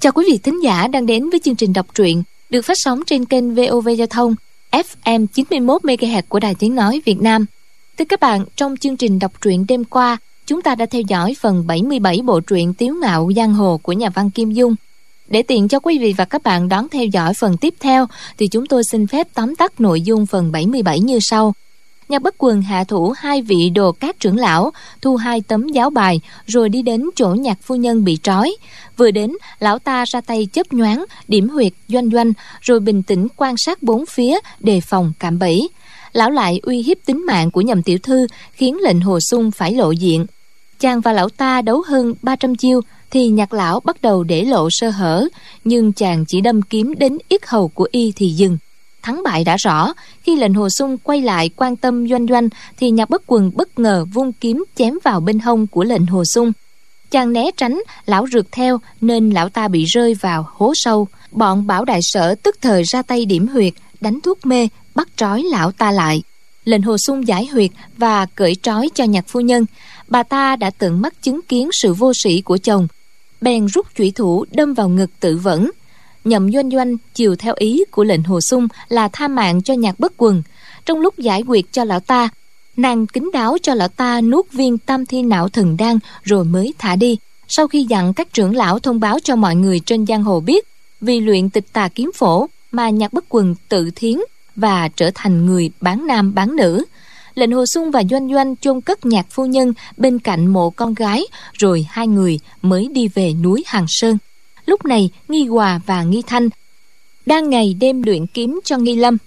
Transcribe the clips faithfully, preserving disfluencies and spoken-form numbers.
Chào quý vị thính giả đang đến với chương trình đọc truyện được phát sóng trên kênh vê o vê Giao thông ép em chín mươi mốt mê ga héc của Đài Tiếng Nói Việt Nam. Thưa các bạn, trong chương trình đọc truyện đêm qua, chúng ta đã theo dõi phần bảy mươi bảy bộ truyện Tiếu Ngạo Giang Hồ của nhà văn Kim Dung. Để tiện cho quý vị và các bạn đón theo dõi phần tiếp theo, thì chúng tôi xin phép tóm tắt nội dung phần bảy mươi bảy như sau. Nhạc Bất Quần hạ thủ hai vị Đồ Cát trưởng lão, thu hai tấm giáo bài, rồi đi đến chỗ Nhạc phu nhân bị trói. Vừa đến, lão ta ra tay chớp nhoáng, điểm huyệt Doanh Doanh, rồi bình tĩnh quan sát bốn phía, đề phòng cạm bẫy. Lão lại uy hiếp tính mạng của Nhậm tiểu thư, khiến lệnh Hồ Xung phải lộ diện. Chàng và lão ta đấu hơn ba trăm chiêu, thì Nhạc lão bắt đầu để lộ sơ hở, nhưng chàng chỉ đâm kiếm đến yết hầu của y thì dừng. Thắng bại đã rõ. Khi lệnh Hồ Xung quay lại quan tâm Doanh Doanh, thì Nhạc Bất Quần bất ngờ vung kiếm chém vào bên hông của lệnh Hồ Xung. Chàng né tránh, lão rượt theo, nên lão ta bị rơi vào hố sâu. Bọn Bảo đại sở tức thời ra tay điểm huyệt, đánh thuốc mê, bắt trói lão ta lại. Lệnh Hồ Xung giải huyệt và cởi trói cho Nhạc phu nhân. Bà ta đã tận mắt chứng kiến sự vô sĩ của chồng, bèn rút chủy thủ đâm vào ngực tự vẫn. Nhậm Doanh Doanh chiều theo ý của lệnh Hồ Xung là tha mạng cho Nhạc Bất Quần. Trong lúc giải huyệt cho lão ta, nàng kín đáo cho lão ta nuốt viên tam thi não thần đan rồi mới thả đi. Sau khi dặn các trưởng lão thông báo cho mọi người trên giang hồ biết, vì luyện tịch tà kiếm phổ mà Nhạc Bất Quần tự thiến và trở thành người bán nam bán nữ. Lệnh Hồ Xung và Doanh Doanh chôn cất Nhạc phu nhân bên cạnh mộ con gái, rồi hai người mới đi về núi Hằng Sơn. Lúc này Nghi Hòa và Nghi Thanh đang ngày đêm luyện kiếm cho Nghi Lâm.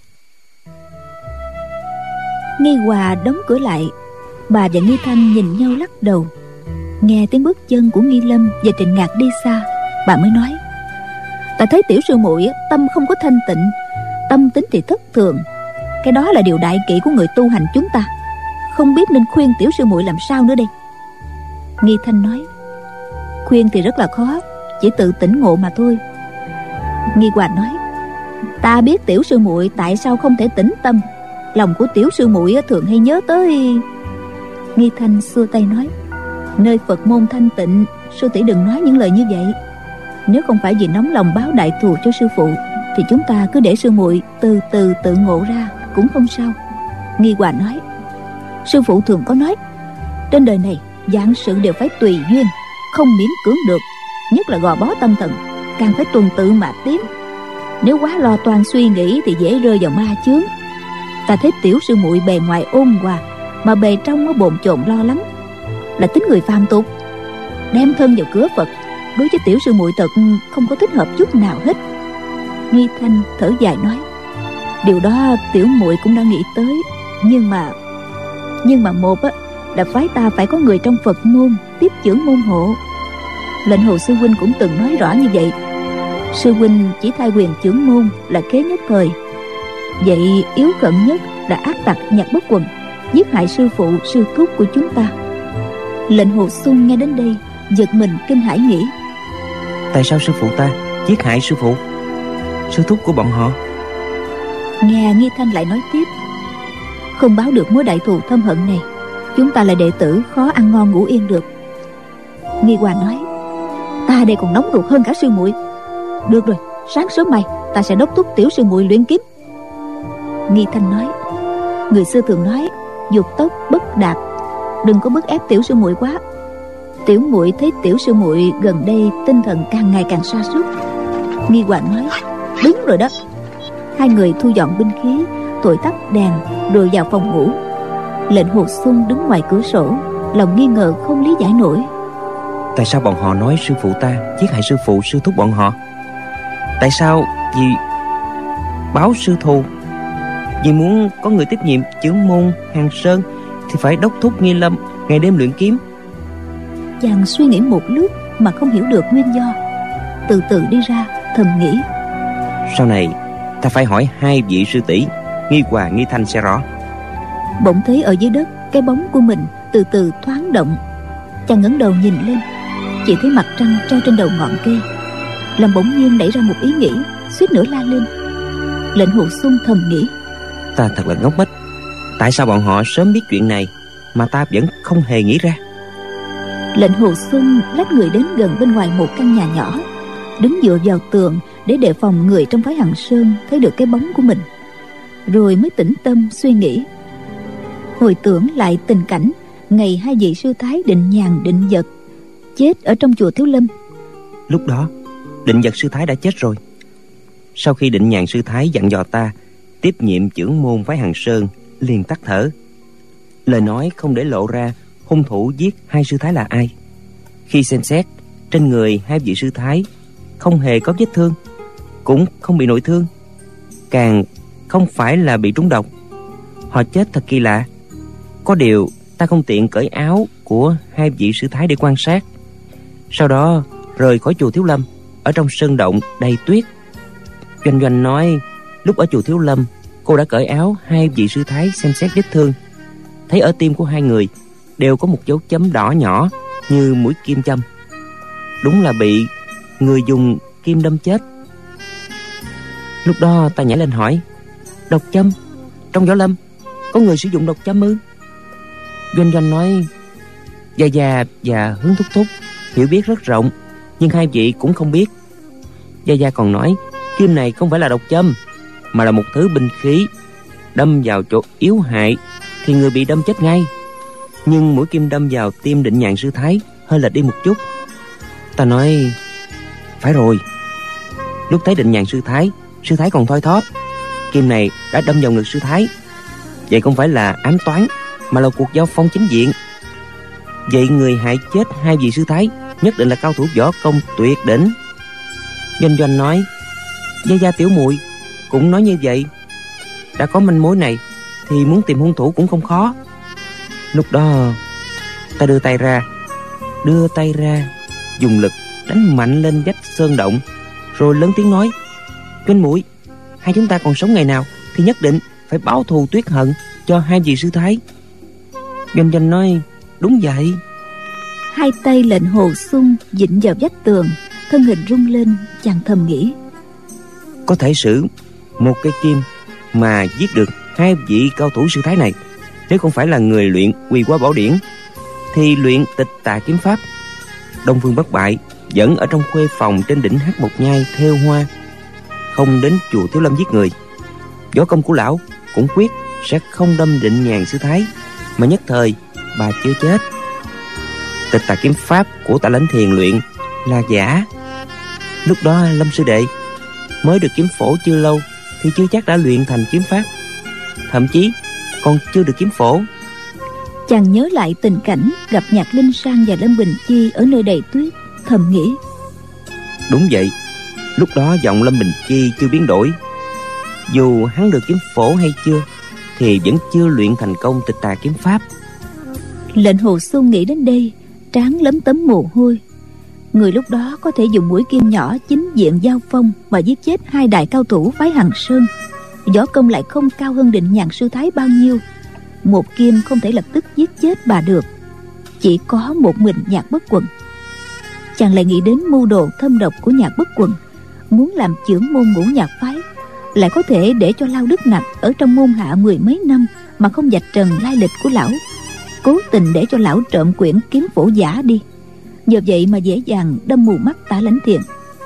Nghi Hòa đóng cửa lại, bà và Nghi Thanh nhìn nhau lắc đầu. Nghe tiếng bước chân của Nghi Lâm và Trịnh Ngạc đi xa, bà mới nói: Ta thấy tiểu sư muội tâm không có thanh tịnh, tâm tính thì thất thường. Cái đó là điều đại kỵ của người tu hành chúng ta, không biết nên khuyên tiểu sư muội làm sao nữa đây. Nghi Thanh nói: Khuyên thì rất là khó, chỉ tự tỉnh ngộ mà thôi. Nghi Hòa nói: Ta biết tiểu sư muội tại sao không thể tĩnh tâm, lòng của tiểu sư muội thường hay nhớ tới. Nghi Thanh xua tay nói: Nơi Phật môn thanh tịnh, sư tỷ đừng nói những lời như vậy. Nếu không phải vì nóng lòng báo đại thù cho sư phụ, thì chúng ta cứ để sư muội từ từ tự ngộ ra cũng không sao. Nghi Hòa nói: Sư phụ thường có nói, trên đời này vạn sự đều phải tùy duyên, không miễn cưỡng được. Nhất là gò bó tâm thần, càng phải tuần tự mà tiến. Nếu quá lo toan suy nghĩ thì dễ rơi vào ma chướng. Ta thấy tiểu sư muội bề ngoài ôn hòa, mà bề trong nó bồn chồn lo lắng, là tính người phàm tục. Đem thân vào cửa Phật, đối với tiểu sư muội thật không có thích hợp chút nào hết. Nghi Thanh thở dài nói: Điều đó tiểu muội cũng đã nghĩ tới, nhưng mà nhưng mà một á, là phái ta phải có người trong Phật môn tiếp chưởng môn hộ. Lệnh Hồ sư huynh cũng từng nói rõ như vậy. Sư huynh chỉ thay quyền chưởng môn là kế nhất thời. Vậy yếu cận nhất là ác tặc Nhạc Bất Quần, giết hại sư phụ sư thúc của chúng ta. Lệnh Hồ Xung nghe đến đây giật mình kinh hãi nghĩ: Tại sao sư phụ ta giết hại sư phụ, sư thúc của bọn họ? Nghe Nghi Thanh lại nói tiếp: Không báo được mối đại thù thâm hận này, chúng ta là đệ tử khó ăn ngon ngủ yên được. Nghi Hòa nói: Ta đây còn nóng ruột hơn cả sư muội. Được rồi, sáng sớm mai ta sẽ đốc thúc tiểu sư muội luyện kiếm. Nghi Thanh nói: Người xưa thường nói dục tốc bất đạt, đừng có bức ép tiểu sư muội quá. Tiểu muội thấy tiểu sư muội gần đây tinh thần càng ngày càng sa sút. Nghi Hòa nói: Đúng rồi đó. Hai người thu dọn binh khí, thổi tắt đèn, rồi vào phòng ngủ. Lệnh Hồ Xung đứng ngoài cửa sổ, lòng nghi ngờ không lý giải nổi. Tại sao bọn họ nói sư phụ ta giết hại sư phụ sư thúc bọn họ? Tại sao? Vì báo sư thù, vì muốn có người tiếp nhiệm chưởng môn Hằng Sơn, thì phải đốc thúc Nghi Lâm ngày đêm luyện kiếm. Chàng suy nghĩ một lúc mà không hiểu được nguyên do, từ từ đi ra thầm nghĩ: Sau này ta phải hỏi hai vị sư tỷ Nghi Hòa Nghi Thanh sẽ rõ. Bỗng thấy ở dưới đất cái bóng của mình từ từ thoáng động. Chàng ngẩng đầu nhìn lên, chỉ thấy mặt trăng treo trên đầu ngọn cây. Làm bỗng nhiên nảy ra một ý nghĩ, suýt nữa la lên. Lệnh Hồ Xung thầm nghĩ: Ta thật là ngốc nghếch, tại sao bọn họ sớm biết chuyện này mà ta vẫn không hề nghĩ ra? Lệnh Hồ Xung lách người đến gần bên ngoài một căn nhà nhỏ, đứng dựa vào tường để đề phòng người trong phái Hằng Sơn thấy được cái bóng của mình, rồi mới tĩnh tâm suy nghĩ. Hồi tưởng lại tình cảnh ngày hai vị sư thái Định Nhàn, Định Vật chết ở trong chùa Thiếu Lâm. Lúc đó Định Vật sư thái đã chết rồi. Sau khi Định Nhàn sư thái dặn dò ta tiếp nhiệm chưởng môn phái Hằng Sơn, liền tắt thở. Lời nói không để lộ ra hung thủ giết hai sư thái là ai. Khi xem xét, trên người hai vị sư thái không hề có vết thương, cũng không bị nội thương, càng không phải là bị trúng độc. Họ chết thật kỳ lạ. Có điều ta không tiện cởi áo của hai vị sư thái để quan sát. Sau đó rời khỏi chùa Thiếu Lâm. Ở trong sơn động đầy tuyết, Doanh Doanh nói lúc ở chùa Thiếu Lâm, cô đã cởi áo hai vị sư thái xem xét vết thương. Thấy ở tim của hai người đều có một dấu chấm đỏ nhỏ như mũi kim châm. Đúng là bị người dùng kim đâm chết. Lúc đó ta nhảy lên hỏi: độc châm? Trong võ lâm có người sử dụng độc châm ư? Doanh Doanh nói: Gia Gia và Hướng Thúc Thúc hiểu biết rất rộng, nhưng hai vị cũng không biết. Gia Gia còn nói kim này không phải là độc châm, mà là một thứ binh khí, đâm vào chỗ yếu hại thì người bị đâm chết ngay. Nhưng mũi kim đâm vào tim Định Nhàn sư thái hơi lệch đi một chút. Ta nói: phải rồi. Lúc thấy Định Nhàn sư thái, sư thái còn thoi thóp, kim này đã đâm vào ngực sư thái. Vậy không phải là ám toán, mà là cuộc giao phong chính diện. Vậy người hại chết hai vị sư thái nhất định là cao thủ võ công tuyệt đỉnh. Doanh Doanh nói: Gia Gia tiểu muội cũng nói như vậy. Đã có manh mối này thì muốn tìm hung thủ cũng không khó. Lúc đó ta đưa tay ra, đưa tay ra dùng lực đánh mạnh lên vách sơn động, rồi lớn tiếng nói: Doanh muội, hai chúng ta còn sống ngày nào thì nhất định phải báo thù tuyết hận cho hai vị sư thái. Doanh Doanh nói: đúng vậy. Hai tay lệnh Hồ Xung dịnh vào vách tường, thân hình rung lên. Chàng thầm nghĩ: có thể sử một cây kim mà giết được hai vị cao thủ sư thái này. Nếu không phải là người luyện Quỳ Hoa Bảo Điển thì luyện Tịch Tà Kiếm Pháp. Đông Phương Bất Bại vẫn ở trong khuê phòng trên đỉnh Hắc Mộc Nhai thêu hoa, không đến chùa Thiếu Lâm giết người. Võ công của lão cũng quyết sẽ không đâm Định Nhàn sư thái, mà nhất thời bà chưa chết. Tịch Tà Kiếm Pháp của Tạ Lãnh Thiền luyện là giả. Lúc đó Lâm sư đệ mới được kiếm phổ chưa lâu thì chưa chắc đã luyện thành kiếm pháp, thậm chí còn chưa được kiếm phổ. Chàng nhớ lại tình cảnh gặp Nhạc Linh Sang và Lâm Bình Chi ở nơi đầy tuyết, thầm nghĩ: đúng vậy, lúc đó giọng Lâm Bình Chi chưa biến đổi. Dù hắn được kiếm phổ hay chưa thì vẫn chưa luyện thành công Tịch Tà Kiếm Pháp. Lệnh Hồ Xung nghĩ đến đây, trán lấm tấm mồ hôi. Người lúc đó có thể dùng mũi kim nhỏ chính diện giao phong mà giết chết hai đại cao thủ phái Hằng Sơn, võ công lại không cao hơn Định Nhàn sư thái bao nhiêu. Một kim không thể lập tức giết chết bà được, chỉ có một mình Nhạc Bất Quần. Chàng lại nghĩ đến mưu đồ thâm độc của Nhạc Bất Quần, muốn làm chưởng môn Ngũ Nhạc phái, lại có thể để cho Lao Đức Nặc ở trong môn hạ mười mấy năm mà không vạch trần lai lịch của lão, cố tình để cho lão trộm quyển kiếm phổ giả đi. Nhờ vậy mà dễ dàng đâm mù mắt Tạ Lãnh Thiền.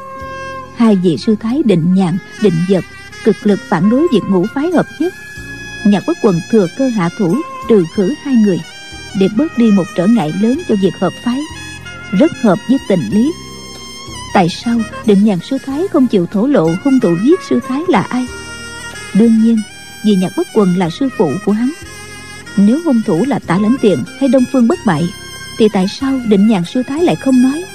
Hai vị sư thái Định Nhàn, Định Vật cực lực phản đối việc ngũ phái hợp nhất. Nhạc Bất Quần thừa cơ hạ thủ trừ khử hai người, để bớt đi một trở ngại lớn cho việc hợp phái, rất hợp với tình lý. Tại sao Định Nhàn sư thái không chịu thổ lộ hung thủ giết sư thái là ai? Đương nhiên vì Nhạc Bất Quần là sư phụ của hắn. Nếu hung thủ là Tạ Lãnh Thiền hay Đông Phương Bất Bại thì tại sao Định Nhàn sư thái lại không nói?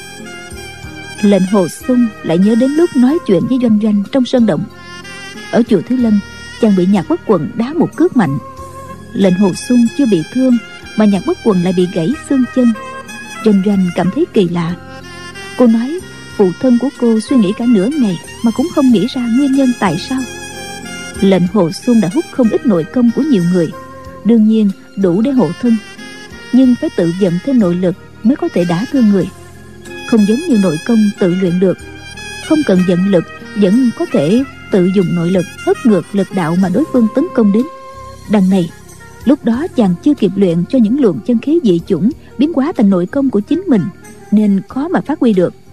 Lệnh Hồ Xung lại nhớ đến lúc nói chuyện với Doanh Doanh trong sơn động. Ở chùa Thiếu Lâm, chàng bị Nhạc Bất Quần đá một cước mạnh. Lệnh Hồ Xung chưa bị thương mà Nhạc Bất Quần lại bị gãy xương chân. Doanh Doanh cảm thấy kỳ lạ. Cô nói phụ thân của cô suy nghĩ cả nửa ngày mà cũng không nghĩ ra nguyên nhân tại sao. Lệnh Hồ Xung đã hút không ít nội công của nhiều người, đương nhiên đủ để hộ thân, nhưng phải tự vận thêm nội lực mới có thể đả thương người. Không giống như nội công tự luyện được, không cần vận lực vẫn có thể tự dùng nội lực hất ngược lực đạo mà đối phương tấn công đến. Đằng này lúc đó chàng chưa kịp luyện cho những luồng chân khí dị chủng biến hóa thành nội công của chính mình, nên khó mà phát huy được.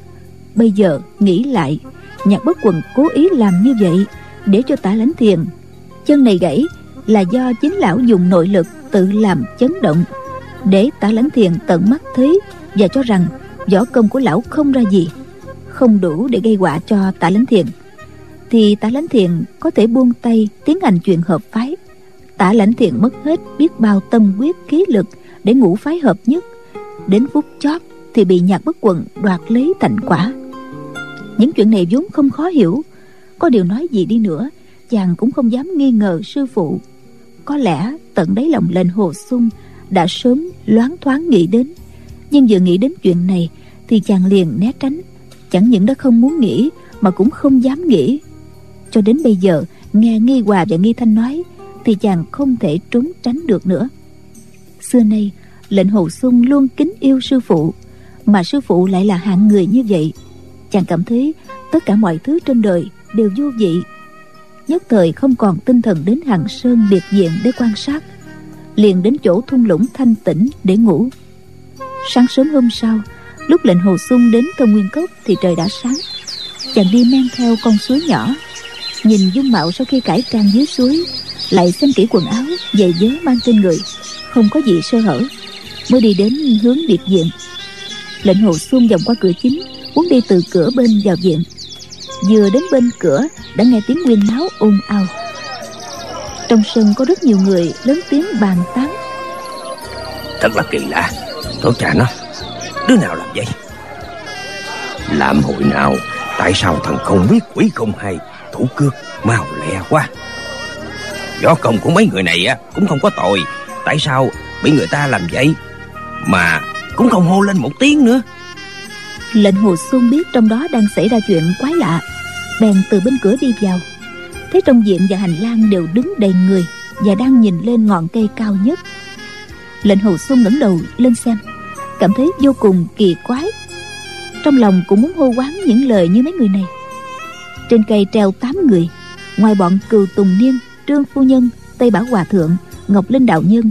Bây giờ nghĩ lại, Nhạc Bất Quần cố ý làm như vậy để cho Tả Lãnh Thiền chân này gãy là do chính lão dùng nội lực tự làm chấn động, để Tả Lãnh Thiền tận mắt thấy và cho rằng võ công của lão không ra gì, không đủ để gây họa cho Tả Lãnh Thiền, thì Tả Lãnh Thiền có thể buông tay tiến hành chuyện hợp phái. Tả Lãnh Thiền mất hết biết bao tâm huyết khí lực để ngũ phái hợp nhất, đến phút chót thì bị Nhạc Bất Quần đoạt lấy thành quả. Những chuyện này vốn không khó hiểu, có điều nói gì đi nữa chàng cũng không dám nghi ngờ sư phụ. Có lẽ tận đáy lòng Lệnh Hồ Xung đã sớm loáng thoáng nghĩ đến, nhưng vừa nghĩ đến chuyện này thì chàng liền né tránh. Chẳng những đã không muốn nghĩ mà cũng không dám nghĩ. Cho đến bây giờ nghe Nghi Hòa và Nghi Thanh nói thì chàng không thể trốn tránh được nữa. Xưa nay Lệnh Hồ Xung luôn kính yêu sư phụ, mà sư phụ lại là hạng người như vậy. Chàng cảm thấy tất cả mọi thứ trên đời đều vô vị, nhất thời không còn tinh thần đến Hằng Sơn biệt viện để quan sát, liền đến chỗ thung lũng thanh tĩnh để ngủ. Sáng sớm hôm sau, lúc Lệnh Hồ Xung đến Thâm Nguyên Cốc thì trời đã sáng. Chàng đi men theo con suối nhỏ, nhìn dung mạo sau khi cải trang dưới suối, lại xem kỹ quần áo giày vớ mang trên người, không có gì sơ hở, mới đi đến hướng biệt viện. Lệnh Hồ Xung vòng qua cửa chính, muốn đi từ cửa bên vào viện. Vừa đến bên cửa đã nghe tiếng huyên náo ồn ào. Trong sân có rất nhiều người lớn tiếng bàn tán. Thật là kỳ lạ, tổ cha nó, đứa nào làm vậy? Làm hội nào? Tại sao thằng không biết quỷ không hay, thủ cước mau lẹ quá? Võ công của mấy người này á cũng không có tội, tại sao bị người ta làm vậy mà cũng không hô lên một tiếng nữa? Lệnh Hồ Xung biết trong đó đang xảy ra chuyện quái lạ, bèn từ bên cửa đi vào. Thấy trong viện và hành lang đều đứng đầy người và đang nhìn lên ngọn cây cao nhất. Lệnh Hồ Xung ngẩng đầu lên xem, cảm thấy vô cùng kỳ quái. Trong lòng cũng muốn hô quán những lời như mấy người này. Trên cây treo tám người, ngoài bọn Cừu Tùng Niên, Trương Phu Nhân, Tây Bảo Hòa Thượng, Ngọc Linh Đạo Nhân,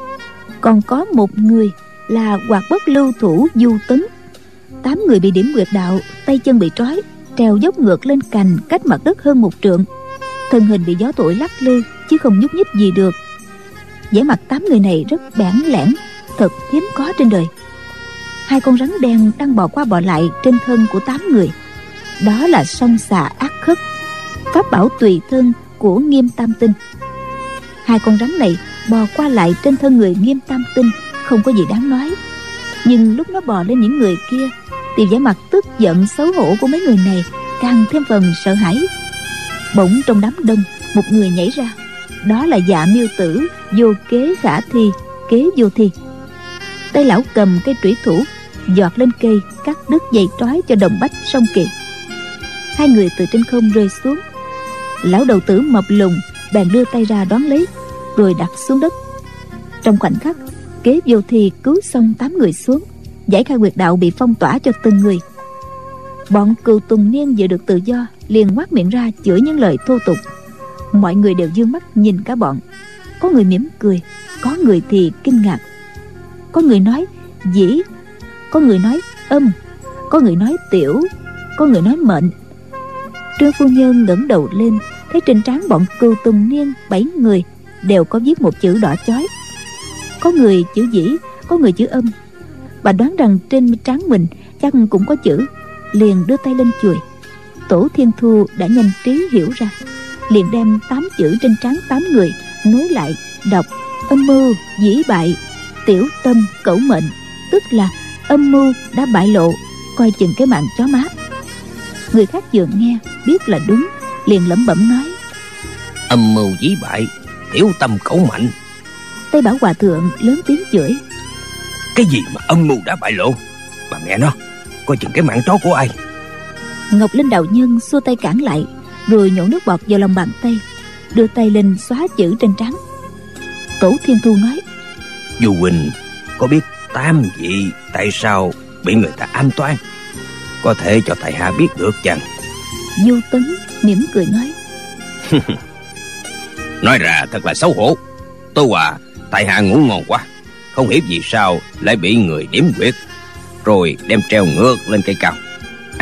còn có một người là Hoạt Bất Lưu Thủ Du Tấn. Tám người bị điểm huyệt đạo, tay chân bị trói, treo dốc ngược lên cành cách mặt đất hơn một trượng. Thân hình bị gió thổi lắc lư chứ không nhúc nhích gì được. vẻ mặt tám người này rất bản lẻn, thật hiếm có trên đời. Hai con rắn đen đang bò qua bò lại trên thân của tám người. Đó là song xà ác khất, pháp bảo tùy thân của Nghiêm Tam Tinh. Hai con rắn này bò qua lại trên thân người Nghiêm Tam Tinh không có gì đáng nói, nhưng lúc nó bò lên những người kia thì vẻ mặt tức giận xấu hổ của mấy người này càng thêm phần sợ hãi. Bỗng trong đám đông một người nhảy ra, đó là Dạ Miêu Tử, vô kế khả thi, kế vô thi. Tay lão cầm cây trủy thủ giọt lên cây, cắt đứt dây trói cho Đồng Bách, Song Kỳ. Hai người từ trên không rơi xuống. Lão đầu tử mập lùn bèn đưa tay ra đón lấy, rồi đặt xuống đất. Trong khoảnh khắc, kế vô thi cứu xong tám người xuống, giải khai huyệt đạo bị phong tỏa cho từng người. Bọn Cừu Tùng Niên vừa được tự do liền ngoác miệng ra chửi những lời thô tục. Mọi người đều dương mắt nhìn cả bọn, có người mỉm cười, có người thì kinh ngạc, có người nói dĩ, có người nói âm, có người nói tiểu, có người nói mệnh. Trương phu nhân ngẩng đầu lên, thấy trên trán bọn Cừu Tùng Niên bảy người đều có viết một chữ đỏ chói, có người chữ dĩ, có người chữ âm. Bà đoán rằng trên trán mình chắc cũng có chữ, liền đưa tay lên chùi. Tổ Thiên Thu đã nhanh trí hiểu ra, liền đem tám chữ trên trán tám người nối lại đọc: âm mưu dĩ bại, tiểu tâm cẩu mệnh, tức là âm mưu đã bại lộ, coi chừng cái mạng chó má. Người khác vừa nghe biết là đúng, liền lẩm bẩm nói: âm mưu dĩ bại, tiểu tâm cẩu mạnh. Tây Bảo Hòa Thượng lớn tiếng chửi: cái gì mà âm mưu đã bại lộ? Bà mẹ nó, coi chừng cái mạng chó của ai. Ngọc Linh Đạo Nhân xua tay cản lại, rồi nhổ nước bọt vào lòng bàn tay, đưa tay lên xóa chữ trên trán. Tổ Thiên Thu nói: Du huynh có biết tám vị tại sao bị người ta ám toán, có thể cho tại hạ biết được chăng? Du Tấn mỉm cười nói: nói ra thật là xấu hổ. Tôi hòa tại hạ ngủ ngon quá, không hiểu vì sao lại bị người điểm huyệt rồi đem treo ngược lên cây cao.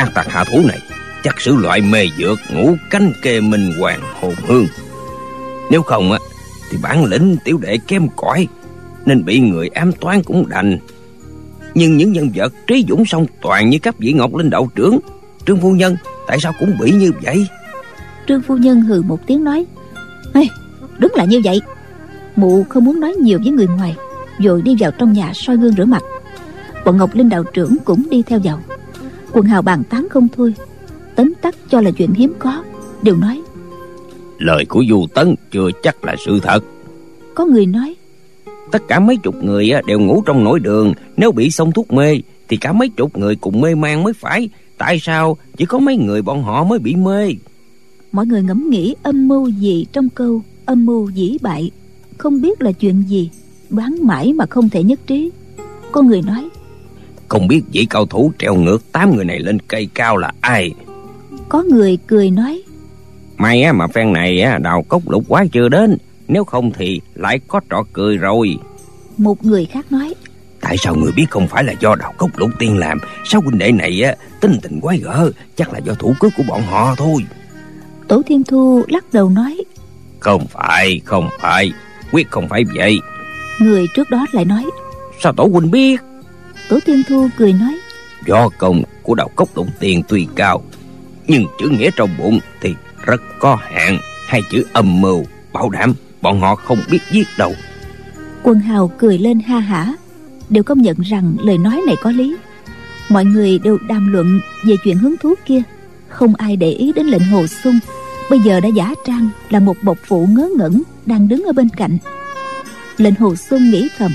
ác tặc hạ thủ này chắc sử loại mê dược ngũ cánh kê minh hoàng hồn hương. Nếu không á thì bản lĩnh tiểu đệ kém cỏi, nên bị người ám toán cũng đành. Nhưng những nhân vật trí dũng song toàn như các vị Ngọc Linh đạo trưởng, Trương phu nhân, tại sao cũng bị như vậy? Trương phu nhân hừ một tiếng nói: Ê, đúng là như vậy. Mụ không muốn nói nhiều với người ngoài, rồi đi vào trong nhà soi gương rửa mặt. Bọn Ngọc Linh đạo trưởng cũng đi theo vào. Quần hào bàn tán không thôi, tấm tắc cho là chuyện hiếm có, đều nói: Lời của Du Tấn chưa chắc là sự thật. Có người nói: Tất cả mấy chục người đều ngủ trong nổi đường, nếu bị xông thuốc mê thì cả mấy chục người cùng mê man mới phải. Tại sao chỉ có mấy người bọn họ mới bị mê? Mọi người ngẫm nghĩ âm mưu gì trong câu âm mưu dĩ bại, không biết là chuyện gì, đoán mãi mà không thể nhất trí. Có người nói: Không biết vị cao thủ treo ngược tám người này lên cây cao là ai? Có người cười nói: May á mà phen này á Đào Cốc Lục quá chưa đến, nếu không thì lại có trò cười rồi. Một người khác nói: Tại sao người biết không phải là do Đào Cốc Lục Tiên làm? Sao huynh đệ này á tính tình quái gở, chắc là do thủ cước của bọn họ thôi. Tổ Thiên Thu lắc đầu nói: Không phải, không phải, quyết không phải vậy. Người trước đó lại nói: Sao tổ huynh biết? Tổ Thiên Thu cười nói: Do công của Đào Cốc Lục Tiên tuy cao, nhưng chữ nghĩa trong bụng thì rất có hạn. Hai chữ âm mưu, bảo đảm bọn họ không biết giết đâu. Quân hào cười lên ha hả, đều công nhận rằng lời nói này có lý. Mọi người đều đàm luận về chuyện hứng thú kia, không ai để ý đến lệnh Hồ Xung bây giờ đã giả trang là một bộc phụ ngớ ngẩn đang đứng ở bên cạnh. Lệnh Hồ Xung nghĩ thầm: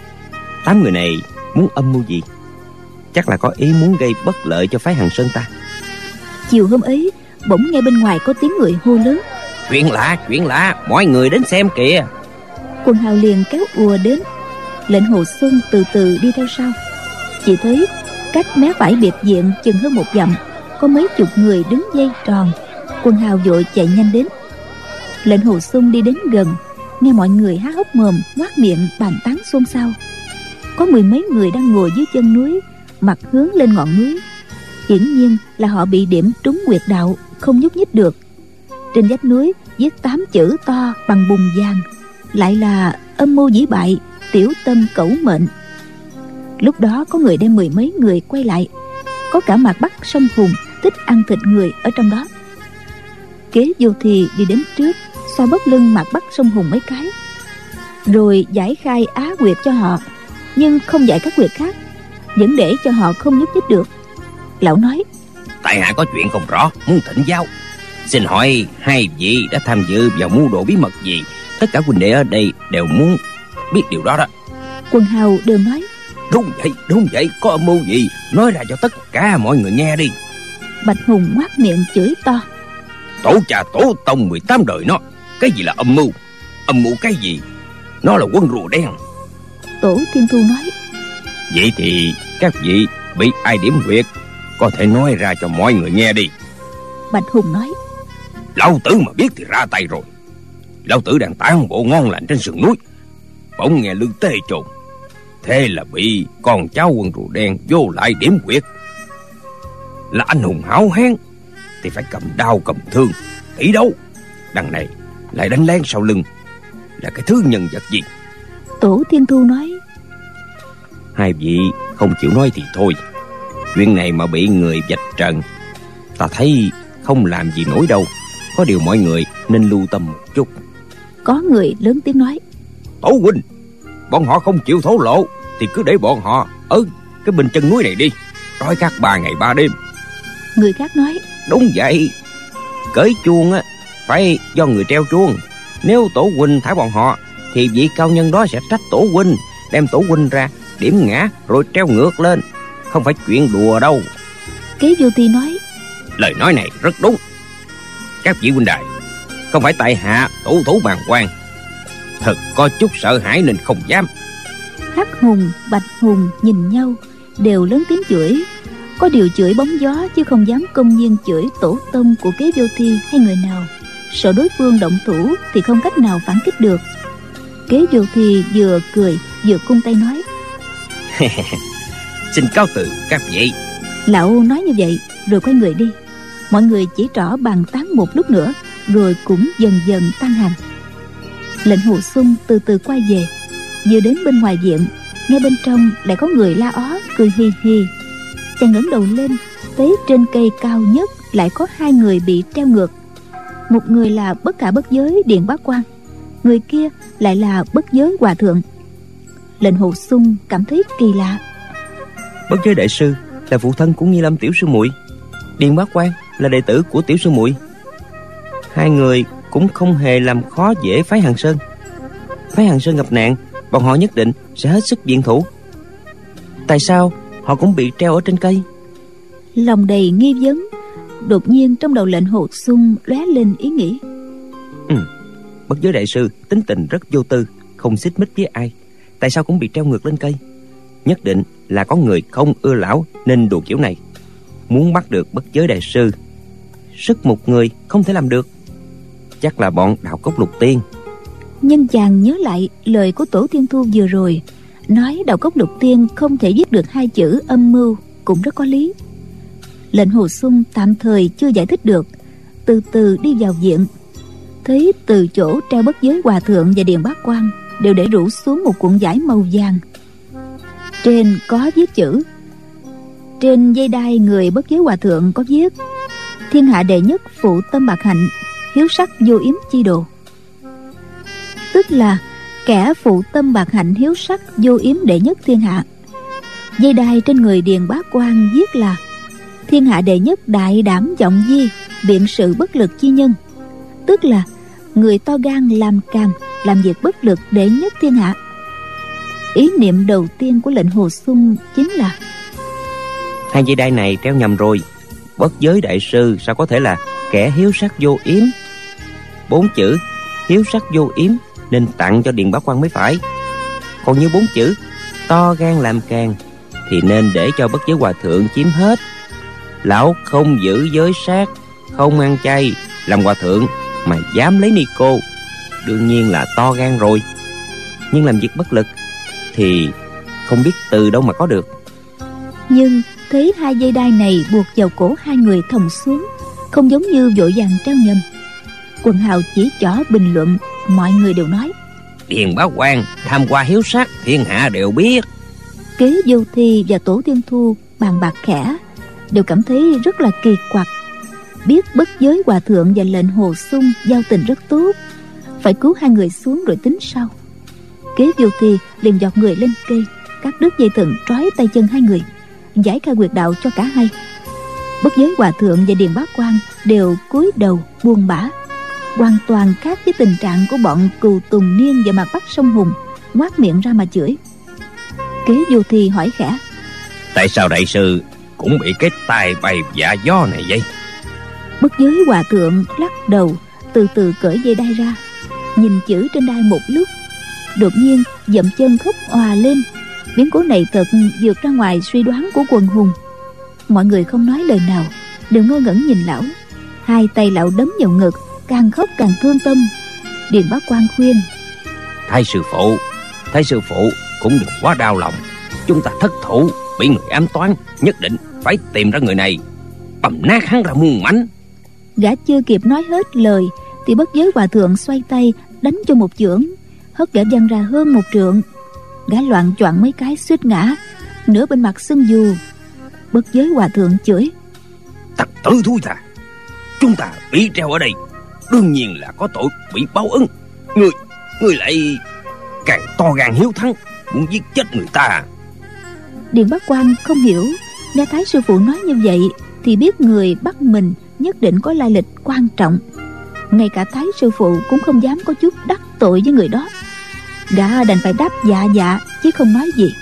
Tám người này muốn âm mưu gì? Chắc là có ý muốn gây bất lợi cho phái Hằng Sơn ta. Chiều hôm ấy bỗng nghe bên ngoài có tiếng người hô lớn: Chuyện lạ, chuyện lạ, mọi người đến xem kìa. Quần hào liền kéo ùa đến. Lệnh Hồ Xuân từ từ đi theo sau. Chỉ thấy cách mé phải biệt viện chừng hơn một dặm có mấy chục người đứng dây tròn. Quần hào vội chạy nhanh đến. Lệnh Hồ Xuân đi đến gần, nghe mọi người há hốc mồm ngoác miệng bàn tán xôn xao. Có mười mấy người đang ngồi dưới chân núi, mặt hướng lên ngọn núi. Hiển nhiên là họ bị điểm trúng huyệt đạo, không nhúc nhích được. Trên vách núi viết tám chữ to bằng bùn vàng, lại là âm mưu dĩ bại, tiểu tâm cẩu mệnh. Lúc đó có người đem mười mấy người quay lại, có cả Mạc Bắc Sông Hùng thích ăn thịt người ở trong đó. Kế Vô Thì đi đến trước, xoa bóp lưng Mạc Bắc Sông Hùng mấy cái, rồi giải khai á huyệt cho họ, nhưng không giải các huyệt khác, vẫn để cho họ không nhúc nhích được. Lão nói: Tại hạ có chuyện không rõ, muốn thỉnh giáo. Xin hỏi hai vị đã tham dự vào mưu đồ bí mật gì? Tất cả huynh đệ ở đây đều muốn biết điều đó đó. Quần hào đều nói: Đúng vậy, đúng vậy, có âm mưu gì nói ra cho tất cả mọi người nghe đi. Bạch Hùng ngoác miệng chửi to: Tổ cha tổ tông mười tám đời nó, cái gì là âm mưu? Âm mưu cái gì? Nó là quân rùa đen. Tổ Thiên Thu nói: Vậy thì các vị bị ai điểm huyệt, có thể nói ra cho mọi người nghe đi. Bạch Hùng nói: Lão tử mà biết thì ra tay rồi. Lão tử đang tản bộ ngon lành trên sườn núi, bỗng nghe lưng tê trồn, thế là bị con cháu quân rùa đen vô lại điểm huyệt. Là anh hùng hảo hán thì phải cầm đao cầm thương tỷ đấu, đằng này lại đánh lén sau lưng, là cái thứ nhân vật gì? Tổ Thiên Thu nói: Hai vị không chịu nói thì thôi, chuyện này mà bị người vạch trần, ta thấy không làm gì nổi đâu. Có điều mọi người nên lưu tâm một chút. Có người lớn tiếng nói: Tổ huynh, bọn họ không chịu thổ lộ thì cứ để bọn họ ở cái bên chân núi này đi, trói các ba ngày ba đêm. Người khác nói: Đúng vậy, cởi chuông á phải do người treo chuông. Nếu tổ huynh thả bọn họ thì vị cao nhân đó sẽ trách tổ huynh, đem tổ huynh ra điểm ngã rồi treo ngược lên, không phải chuyện đùa đâu. Kế Vô Ti nói: Lời nói này rất đúng. Các vị huynh đài, không phải tại hạ thủ thủ bàng quan, thật có chút sợ hãi nên không dám. Hắc Hùng, Bạch Hùng nhìn nhau đều lớn tiếng chửi. Có điều chửi bóng gió chứ không dám công nhiên chửi tổ tông của Kế Vô Thi hay người nào, sợ đối phương động thủ thì không cách nào phản kích được. Kế Vô Thi vừa cười vừa cung tay nói: Xin cáo từ các vị. Lão nói như vậy rồi quay người đi. Mọi người chỉ trỏ bàn tán một lúc nữa, rồi cũng dần dần tan hàng. Lệnh Hồ Xuân từ từ quay về. Vừa đến bên ngoài viện, nghe bên trong lại có người la ó cười hì hì. Chàng ngẩng đầu lên, thấy trên cây cao nhất lại có hai người bị treo ngược. Một người là Bất Khả Bất Giới Điền Bá Quang, người kia lại là Bất Giới Hòa Thượng. Lệnh Hồ Xuân cảm thấy kỳ lạ. Bất Giới đại sư là phụ thân của Nghi Lâm tiểu sư muội, Điền Bá Quang là đệ tử của tiểu sư muội. Hai người cũng không hề làm khó dễ phái Hàn Sơn. Phái Hàn Sơn gặp nạn, bọn họ nhất định sẽ hết sức viện thủ. Tại sao họ cũng bị treo ở trên cây? Lòng đầy nghi vấn. Đột nhiên trong đầu Lệnh Hồ Xuân lóe lên ý nghĩ. Ừ, Bất Giới đại sư tính tình rất vô tư, không xích mích với ai. Tại sao cũng bị treo ngược lên cây? Nhất định là có người không ưa lão nên đùa kiểu này. Muốn bắt được Bất Giới đại sư, sức một người không thể làm được. Chắc là bọn Đạo Cốc Lục Tiên. Nhưng chàng nhớ lại lời của Tổ Thiên Thu vừa rồi, nói Đạo Cốc Lục Tiên không thể viết được hai chữ âm mưu, cũng rất có lý. Lệnh Hồ Xuân tạm thời chưa giải thích được, từ từ đi vào viện, thấy từ chỗ treo Bất Giới Hòa Thượng và Điền Bá Quang đều để rủ xuống một cuộn vải màu vàng. Trên có viết chữ. Trên dây đai người Bất Giới Hòa Thượng có viết: Thiên hạ đệ nhất phụ tâm bạc hạnh, hiếu sắc vô yếm chi đồ. Tức là kẻ phụ tâm bạc hạnh hiếu sắc vô yếm đệ nhất thiên hạ. Dây đai trên người Điền Bá Quang viết là: Thiên hạ đệ nhất đại đảm vọng di, biện sự bất lực chi nhân. Tức là người to gan làm càn, làm việc bất lực đệ nhất thiên hạ. Ý niệm đầu tiên của Lệnh Hồ Xuân chính là: Hai dây đai này treo nhầm rồi. Bất Giới đại sư sao có thể là kẻ hiếu sắc vô yếm? Bốn chữ hiếu sắc vô yếm nên tặng cho Điền Bá Quang mới phải. Còn như bốn chữ to gan làm càn thì nên để cho Bất Giới Hòa Thượng chiếm hết. Lão không giữ giới sát, không ăn chay, làm hòa thượng mà dám lấy ni cô, đương nhiên là to gan rồi. Nhưng làm việc bất lực thì không biết từ đâu mà có được. Nhưng thấy hai dây đai này buộc vào cổ hai người thòng xuống, không giống như vội vàng treo nhầm. Quần hào chỉ trỏ bình luận, mọi người đều nói: Điền Bá Quang tham qua hiếu sắc, thiên hạ đều biết. Kế Vô Thi và Tổ Thiên Thu bàn bạc khẽ, đều cảm thấy rất là kỳ quặc. Biết Bất Giới Hòa Thượng và Lệnh Hồ Xuân giao tình rất tốt, phải cứu hai người xuống rồi tính sau. Kế Vô Thi liền giọt người lên cây, cắt đứt dây thừng trói tay chân hai người, giải khai huyệt đạo cho cả hai. Bất Giới Hòa Thượng và Điền Bá Quang đều cúi đầu buông bã, hoàn toàn khác với tình trạng của bọn Cừu Tùng Niên và Mạc Bắc Sông Hùng, ngoác miệng ra mà chửi. Kế Vô Thi hỏi khẽ: Tại sao đại sư cũng bị cái tai bay dạ gió này vậy? Bất Giới Hòa Thượng lắc đầu, từ từ cởi dây đai ra, nhìn chữ trên đai một lúc, đột nhiên dậm chân khóc òa lên. Biến cố này thật vượt ra ngoài suy đoán của quần hùng. Mọi người không nói lời nào, đều ngơ ngẩn nhìn lão. Hai tay lão đấm vào ngực, càng khóc càng thương tâm. Điền Bá Quang khuyên: Thái sư phụ, Thái sư phụ cũng đừng quá đau lòng. Chúng ta thất thủ, bị người ám toán, nhất định phải tìm ra người này, bầm nát hắn ra muôn mảnh. Gã chưa kịp nói hết lời thì Bất Giới Hòa Thượng xoay tay đánh cho một chưởng, hất gã văng ra hơn một trượng. Gã loạn choạng mấy cái suýt ngã, nửa bên mặt sưng dù. Bất Giới Hòa Thượng chửi: Thật tử thui thà, chúng ta bị treo ở đây, đương nhiên là có tội bị báo ứng. Người, người lại càng to gan hiếu thắng, muốn giết chết người ta. Điền Bá Quang không hiểu, nghe Thái sư phụ nói như vậy thì biết người bắt mình nhất định có lai lịch quan trọng. Ngay cả Thái sư phụ cũng không dám có chút đắc tội với người đó. Gã đành phải đáp dạ dạ chứ không nói gì.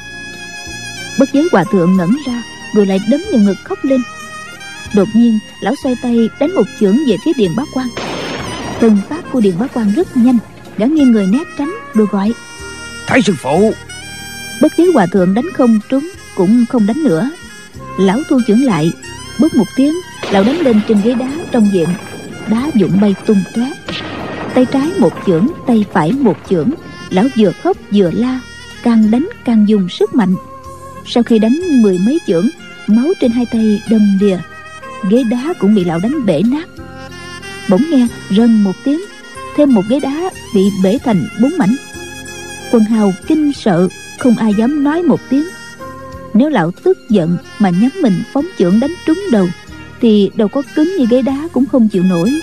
Bất Giới Hòa Thượng ngẩn ra, rồi lại đấm vào ngực khóc lên. Đột nhiên lão xoay tay đánh một chưởng về phía Điền Bá Quang. Thần pháp của Điền Bá Quang rất nhanh, gã nghiêng người né tránh rồi gọi: Thái sư phụ. Bất Giới Hòa Thượng đánh không trúng, cũng không đánh nữa. Lão thu chưởng lại, bút một tiếng, lão đánh lên trên ghế đá trong viện. Đá vụn bay tung tóe. Tay trái một chưởng, tay phải một chưởng. Lão vừa khóc vừa la, càng đánh càng dùng sức mạnh. Sau khi đánh mười mấy chưởng, máu trên hai tay đầm đìa. ghế đá cũng bị lão đánh bể nát. Bỗng nghe rần một tiếng, thêm một ghế đá bị bể thành bốn mảnh. Quần hào kinh sợ, không ai dám nói một tiếng. Nếu lão tức giận mà nhắm mình phóng chưởng đánh trúng đầu, thì đầu có cứng như ghế đá cũng không chịu nổi.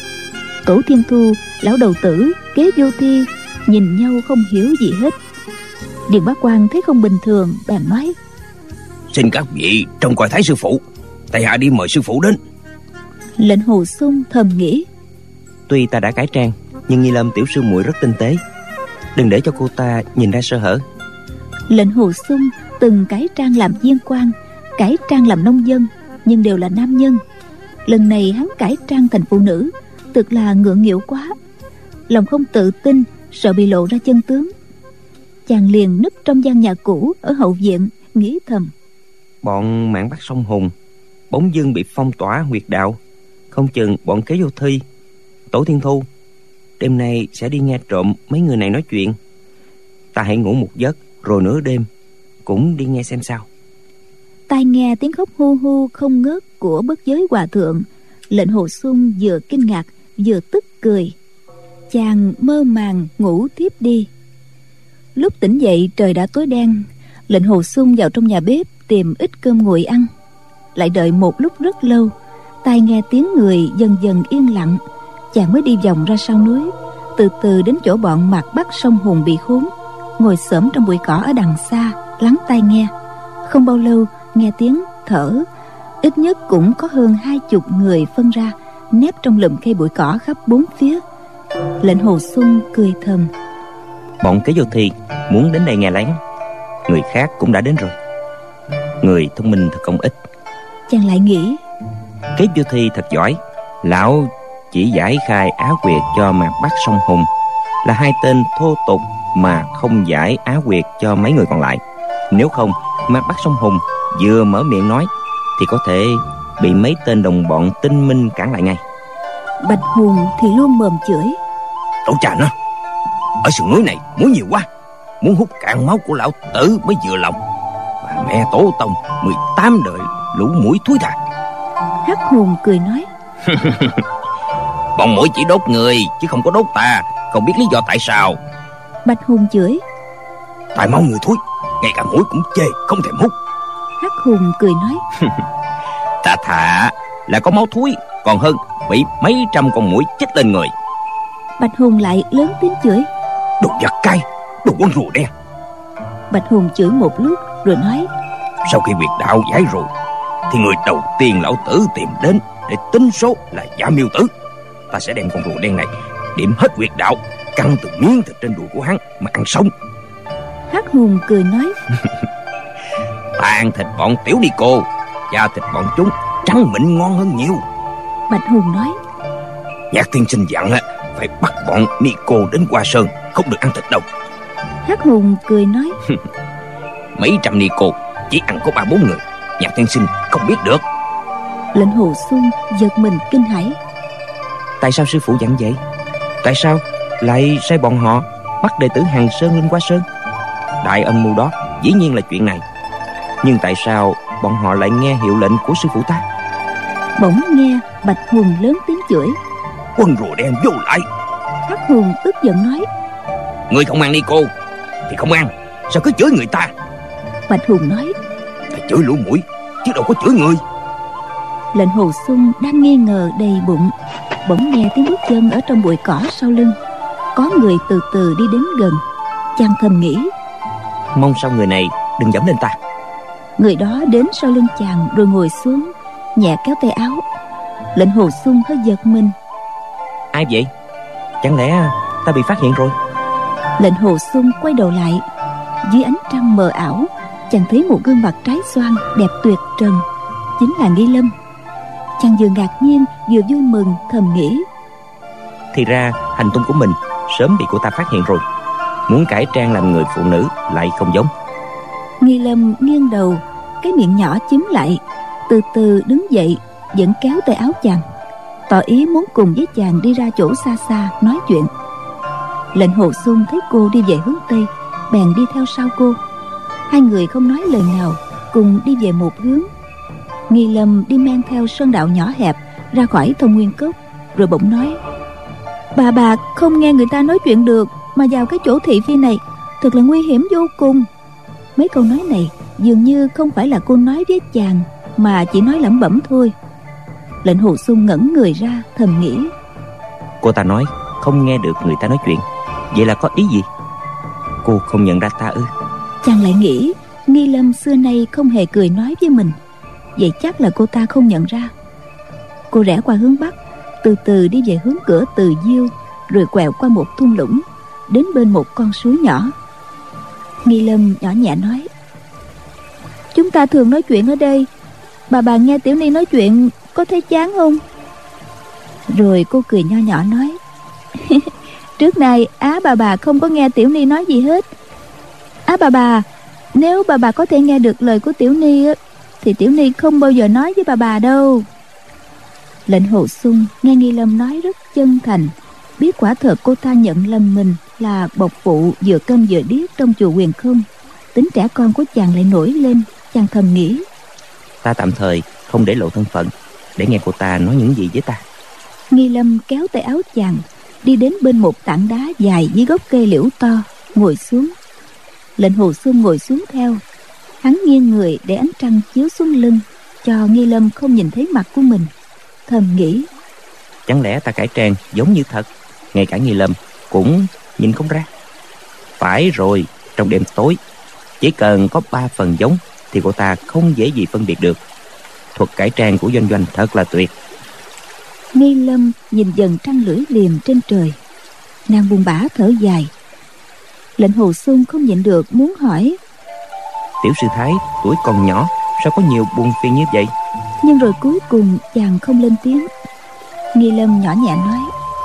Tổ Thiên Thu, lão đầu tử, Kế Vô Thi nhìn nhau không hiểu gì hết. Điền Bá Quang thấy không bình thường, bèn nói: Xin các vị trông coi thấy sư phụ, tại hạ đi mời sư phụ đến. Lệnh Hồ Xung thầm nghĩ: Tuy ta đã cải trang, nhưng Nghi Lâm tiểu sư muội rất tinh tế, đừng để cho cô ta nhìn ra sơ hở. Lệnh Hồ Xung từng cải trang làm viên quan, cải trang làm nông dân, nhưng đều là nam nhân. Lần này hắn cải trang thành phụ nữ, thực là ngượng nghịu quá. Lòng không tự tin, sợ bị lộ ra chân tướng. Chàng liền núp trong gian nhà cũ ở hậu viện, nghĩ thầm: Bọn Mạn Bắc Sông Hùng bỗng dưng bị phong tỏa huyệt đạo, không chừng bọn Kế Vô Thi, Tổ Thiên Thu đêm nay sẽ đi nghe trộm mấy người này nói chuyện. Ta hãy ngủ một giấc, rồi nửa đêm cũng đi nghe xem sao. Tai nghe tiếng khóc hu hu không ngớt của bất giới hòa thượng, Lệnh Hồ Xung vừa kinh ngạc vừa tức cười. Chàng mơ màng ngủ tiếp đi. Lúc tỉnh dậy trời đã tối đen. Lệnh Hồ Xung vào trong nhà bếp tìm ít cơm nguội ăn. Lại đợi một lúc rất lâu, tai nghe tiếng người dần dần yên lặng. Chàng mới đi vòng ra sau núi, từ từ đến chỗ bọn Mạc Bắc Sông Hùng bị khốn, ngồi xổm trong bụi cỏ ở đằng xa lắng tai nghe. Không bao lâu nghe tiếng thở, ít nhất cũng có hơn hai chục người phân ra, nép trong lùm cây bụi cỏ khắp bốn phía. Lệnh Hồ Xung cười thầm: Bọn Kế Vô Thi muốn đến đây nghe lén, người khác cũng đã đến rồi. Người thông minh thật không ít. Chàng lại nghĩ: Kế Vô Thi thật giỏi. Lão chỉ giải khai á quyệt cho Mạc Bắc Sông Hùng, là hai tên thô tục, mà không giải á quyệt cho mấy người còn lại. Nếu không, Mạc Bắc Sông Hùng vừa mở miệng nói thì có thể bị mấy tên đồng bọn tinh minh cản lại ngay. Bạch Hùng thì luôn mồm chửi: Cậu cha nó, ở sườn núi này muốn nhiều quá, muốn hút cạn máu của lão tử mới vừa lòng. Bà mẹ tổ tông mười tám đời lũ mũi thúi thà. Hắc Hùng cười nói: Bọn mũi chỉ đốt người chứ không có đốt ta, không biết lý do tại sao. Bạch Hùng chửi: Tại máu người thúi, ngay cả mũi cũng chê không thèm hút. Hắc Hùng cười nói: Ta thà là có máu thúi còn hơn bị mấy trăm con muỗi chích lên người. Bạch Hùng lại lớn tiếng chửi: Đồ giặc cai, đồ con rùa đen. Bạch Hùng chửi một lúc rồi nói: Sau khi huyệt đạo giải rồi, thì người đầu tiên lão tử tìm đến để tính số là Dạ Miêu Tử. Ta sẽ đem con rùa đen này điểm hết huyệt đạo, căng từng miếng thịt trên đùi của hắn mà ăn sống. Hắc Hùng cười nói: Ta ăn thịt bọn tiểu đi cô, da thịt bọn chúng trắng mịn ngon hơn nhiều. Bạch Hùng nói: Nhạc tiên sinh dặn phải bắt bọn Nico đến Hoa Sơn, không được ăn thịt đâu. Hắc Hùng cười nói: Mấy trăm Nico chỉ ăn có ba bốn người, nhạc tiên sinh không biết được. Lệnh Hồ Xung giật mình kinh hãi: Tại sao sư phụ dặn vậy? Tại sao lại sai bọn họ bắt đệ tử Hàng Sơn lên Hoa Sơn? Đại âm mưu đó dĩ nhiên là chuyện này, nhưng tại sao bọn họ lại nghe hiệu lệnh của sư phụ ta? Bỗng nghe Bạch Hùng lớn tiếng chửi: Quân rùa đen vô lại! Hắc Hùng tức giận nói: Người không ăn Nico thì không ăn, sao cứ chửi người ta? Bạch Hùng nói: Ta chửi lũ mũi chứ đâu có chửi người. Lệnh Hồ Xung đang nghi ngờ đầy bụng, bỗng nghe tiếng bước chân ở trong bụi cỏ sau lưng. Có người từ từ đi đến gần. Chàng thầm nghĩ: Mong sao người này đừng dẫm lên ta. Người đó đến sau lưng chàng rồi ngồi xuống, nhẹ kéo tay áo. Lệnh Hồ Xung hơi giật mình: Ai vậy? Chẳng lẽ ta bị phát hiện rồi? Lệnh Hồ Xung quay đầu lại. Dưới ánh trăng mờ ảo, chàng thấy một gương mặt trái xoan đẹp tuyệt trần, chính là Nghi Lâm. Chàng vừa ngạc nhiên vừa vui mừng, thầm nghĩ: Thì ra hành tung của mình sớm bị cô ta phát hiện rồi. Muốn cải trang làm người phụ nữ lại không giống. Nghi Lâm nghiêng đầu, cái miệng nhỏ chúm lại, từ từ đứng dậy, vẫn kéo tay áo chàng, tỏ ý muốn cùng với chàng đi ra chỗ xa xa nói chuyện. Lệnh Hồ Xung thấy cô đi về hướng Tây, bèn đi theo sau cô. Hai người không nói lời nào, cùng đi về một hướng. Nghi Lâm đi men theo sơn đạo nhỏ hẹp ra khỏi Thông Nguyên Cốc, rồi bỗng nói: Bà bà không nghe người ta nói chuyện được mà vào cái chỗ thị phi này thật là nguy hiểm vô cùng. Mấy câu nói này dường như không phải là cô nói với chàng, mà chỉ nói lẩm bẩm thôi. Lệnh Hồ Xuân ngẩn người ra, thầm nghĩ: Cô ta nói không nghe được người ta nói chuyện, vậy là có ý gì? Cô không nhận ra ta ư? Chàng lại nghĩ Nghi Lâm xưa nay không hề cười nói với mình, vậy chắc là cô ta không nhận ra. Cô rẽ qua hướng bắc, từ từ đi về hướng cửa Từ Diêu, rồi quẹo qua một thung lũng, đến bên một con suối nhỏ. Nghi Lâm nhỏ nhẹ nói: Chúng ta thường nói chuyện ở đây, bà bà nghe Tiểu Ni nói chuyện có thấy chán không? Rồi cô cười nho nhỏ nói: Trước nay Á bà bà không có nghe Tiểu Ni nói gì hết. Á bà bà, nếu bà bà có thể nghe được lời của Tiểu Ni thì Tiểu Ni không bao giờ nói với bà bà đâu. Lệnh Hồ Xuân nghe Nghi Lâm nói rất chân thành, biết quả thật cô ta nhận lầm mình là bộc phụ vừa câm vừa điếc trong chùa Huyền Không. Tính trẻ con của chàng lại nổi lên, chàng thầm nghĩ: Ta tạm thời không để lộ thân phận, để nghe cô ta nói những gì với ta. Nghi Lâm kéo tay áo chàng, đi đến bên một tảng đá dài dưới gốc cây liễu to, ngồi xuống. Lệnh Hồ Xuân ngồi xuống theo. Hắn nghiêng người để ánh trăng chiếu xuống lưng, cho Nghi Lâm không nhìn thấy mặt của mình. Thầm nghĩ: Chẳng lẽ ta cải trang giống như thật, ngay cả Nghi Lâm cũng nhìn không ra? Phải rồi, trong đêm tối chỉ cần có ba phần giống thì cô ta không dễ gì phân biệt được. Thuật cải trang của Doanh Doanh thật là tuyệt. Nghi Lâm nhìn dần trăng lưỡi liềm trên trời, nàng buồn bã thở dài. Lệnh Hồ Xuân không nhịn được muốn hỏi: Tiểu sư thái tuổi còn nhỏ, sao có nhiều buồn phiền như vậy? Nhưng rồi cuối cùng chàng không lên tiếng. Nghi Lâm nhỏ nhẹ nói: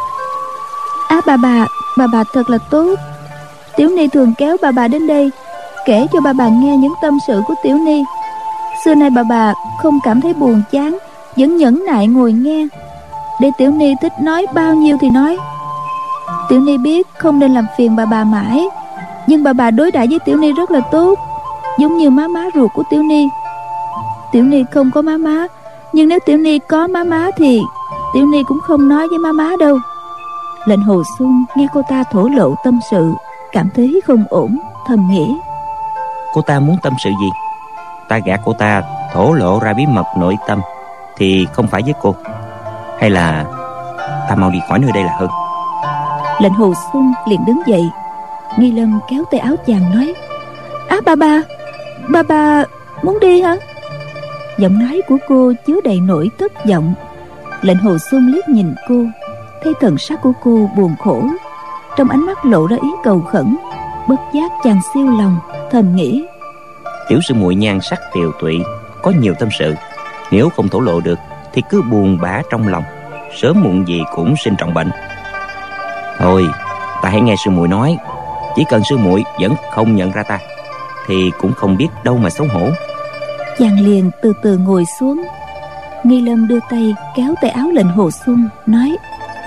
Á bà bà, bà bà thật là tốt. Tiểu Ni thường kéo bà bà đến đây, kể cho bà bà nghe những tâm sự của Tiểu Ni. Xưa nay bà bà không cảm thấy buồn chán, vẫn nhẫn nại ngồi nghe, để Tiểu Ni thích nói bao nhiêu thì nói. Tiểu Ni biết không nên làm phiền bà bà mãi, nhưng bà bà đối đãi với Tiểu Ni rất là tốt, giống như má má ruột của Tiểu Ni. Tiểu Ni không có má má, nhưng nếu Tiểu Ni có má má thì Tiểu Ni cũng không nói với má má đâu. Lệnh Hồ Xuân nghe cô ta thổ lộ tâm sự, cảm thấy không ổn, thầm nghĩ: Cô ta muốn tâm sự gì? Ta gạt cô ta thổ lộ ra bí mật nội tâm thì không phải với cô, hay là ta mau đi khỏi nơi đây là hơn? Lệnh Hồ Xuân liền đứng dậy. Nghi Lâm kéo tay áo chàng nói: Á bà bà, bà bà muốn đi hả? Giọng nói của cô chứa đầy nỗi thất vọng. Lệnh Hồ Xuân liếc nhìn cô, thấy thần sắc của cô buồn khổ, trong ánh mắt lộ ra ý cầu khẩn. Bất giác chàng siêu lòng, thầm nghĩ: Tiểu sư muội nhan sắc tiều tụy, có nhiều tâm sự, nếu không thổ lộ được thì cứ buồn bã trong lòng, sớm muộn gì cũng sinh trọng bệnh. Thôi, ta hãy nghe sư muội nói. Chỉ cần sư muội vẫn không nhận ra ta thì cũng không biết đâu mà xấu hổ. Chàng liền từ từ ngồi xuống. Nghi Lâm đưa tay kéo tay áo Lệnh Hồ Xuân, nói: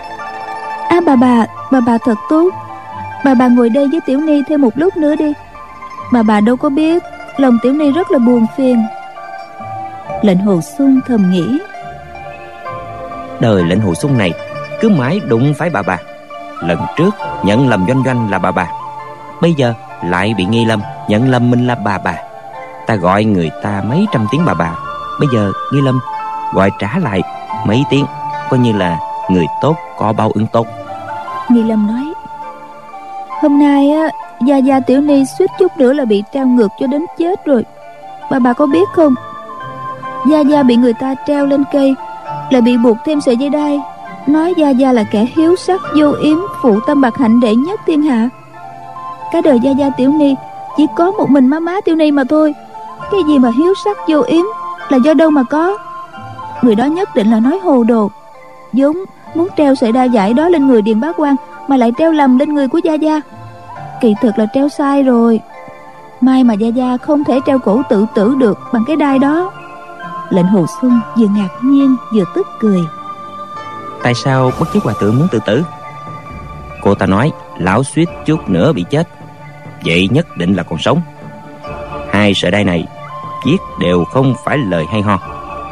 À bà bà, bà bà thật tốt. Bà bà ngồi đây với Tiểu Ni thêm một lúc nữa đi. Bà bà đâu có biết lòng Tiểu Ni rất là buồn phiền. Lệnh Hồ Xuân thầm nghĩ: Đời Lệnh Hồ Xuân này cứ mãi đụng phải bà bà. Lần trước nhận lầm Doanh Doanh là bà bà, bây giờ lại bị Nghi Lâm nhận lầm mình là bà bà. Ta gọi người ta mấy trăm tiếng bà bà, bây giờ Nghi Lâm gọi trả lại mấy tiếng, coi như là người tốt có báo ứng tốt. Nghi Lâm nói: Hôm nay á, Gia Gia Tiểu Ni suýt chút nữa là bị treo ngược cho đến chết rồi. Bà bà có biết không? Gia Gia bị người ta treo lên cây, lại bị buộc thêm sợi dây đai, nói Gia Gia là kẻ hiếu sắc vô yếm, phụ tâm bạc hạnh đệ nhất thiên hạ. Cả đời Gia Gia Tiểu Ni chỉ có một mình má má Tiểu Ni mà thôi. Cái gì mà hiếu sắc vô yếm là do đâu mà có? Người đó nhất định là nói hồ đồ, vốn muốn treo sợi đai vải đó lên người Điền Bá Quang mà lại treo lầm lên người của Gia Gia. Kỳ thực là treo sai rồi. May mà Gia Gia không thể treo cổ tự tử được bằng cái đai đó. Lệnh Hồ Xuân vừa ngạc nhiên vừa tức cười. Tại sao bất chấp hòa thượng muốn tự tử? Cô ta nói lão suýt chút nữa bị chết, vậy nhất định là còn sống. Hai sợi đai này viết đều không phải lời hay ho.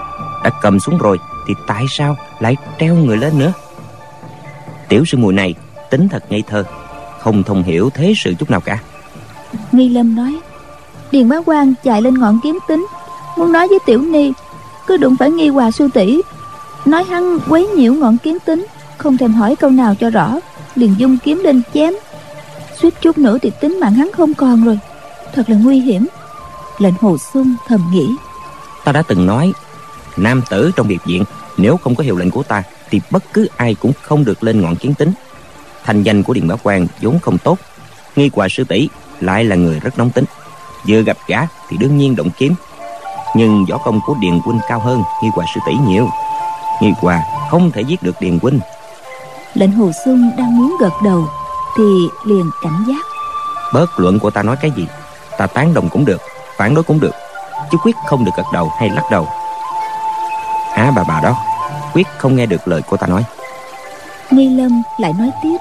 đã cầm xuống rồi thì tại sao lại treo người lên nữa? Tiểu sư muội này tính thật ngây thơ, không thông hiểu thế sự chút nào cả. Nghi Lâm nói: Điền Bá Quan chạy lên ngọn kiếm tính, muốn nói với Tiểu Ni, cứ đụng phải Nghi Hòa sư tỷ, nói hắn quấy nhiễu ngọn kiếm tính, không thèm hỏi câu nào cho rõ, liền dung kiếm lên chém. Suýt chút nữa thì tính mạng hắn không còn rồi, thật là nguy hiểm. Lệnh Hồ Xuân thầm nghĩ: Ta đã từng nói, nam tử trong biệt viện nếu không có hiệu lệnh của ta thì bất cứ ai cũng không được lên ngọn kiến tính. Thành danh của Điền Bá Quan vốn không tốt, Nghi Hòa sư tỷ lại là người rất nóng tính, vừa gặp gã thì đương nhiên động kiếm. Nhưng võ công của Điền huynh cao hơn Nghi Hòa sư tỷ nhiều, Nghi Hòa không thể giết được Điền huynh. Lệnh Hồ Xuân đang muốn gật đầu thì liền cảnh giác: Bớt luận của ta nói cái gì, ta tán đồng cũng được, phản đối cũng được, chứ quyết không được gật đầu hay lắc đầu. Á bà bà đó quyết không nghe được lời của ta nói. Nghi Lâm lại nói tiếp: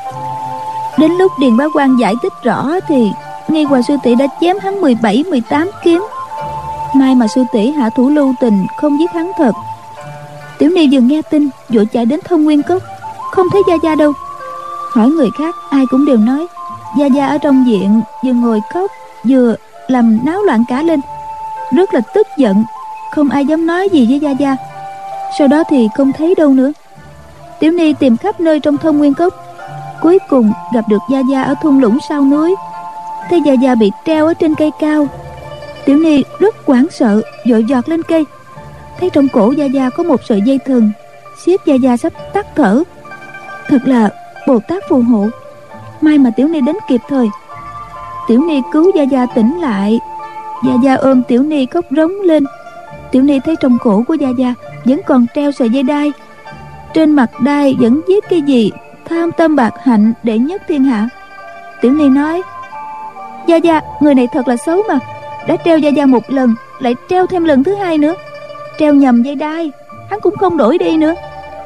Đến lúc Điền Bá Quan giải thích rõ thì Nghi Hòa sư tỷ đã chém hắn mười bảy mười tám kiếm. May mà sư tỷ hạ thủ lưu tình, không giết hắn thật. Tiểu Ni vừa nghe tin vội chạy đến Thông Nguyên Cốc, không thấy Gia Gia đâu. Hỏi người khác ai cũng đều nói Gia Gia ở trong viện, vừa ngồi khóc vừa làm náo loạn cả lên, rất là tức giận, không ai dám nói gì với Gia Gia. Sau đó thì không thấy đâu nữa. Tiểu Ni tìm khắp nơi trong Thông Nguyên Cốc, cuối cùng gặp được Gia Gia ở thung lũng sau núi. Thấy Gia Gia bị treo ở trên cây cao, Tiểu Ni rất hoảng sợ, vội giọt lên cây. Thấy trong cổ Gia Gia có một sợi dây thừng, siết Gia Gia sắp tắt thở. Thật là Bồ Tát phù hộ, may mà Tiểu Ni đến kịp thời. Tiểu Ni cứu Gia Gia tỉnh lại. Gia Gia ôm Tiểu Ni khóc rống lên. Tiểu Ni thấy trong cổ của Gia Gia vẫn còn treo sợi dây đai, trên mặt đai vẫn viết cái gì tham tâm bạc hạnh đệ nhất thiên hạ. Tiểu Ni nói: Gia Gia, người này thật là xấu mà, đã treo Gia Gia một lần lại treo thêm lần thứ hai nữa, treo nhầm dây đai, hắn cũng không đổi đi nữa.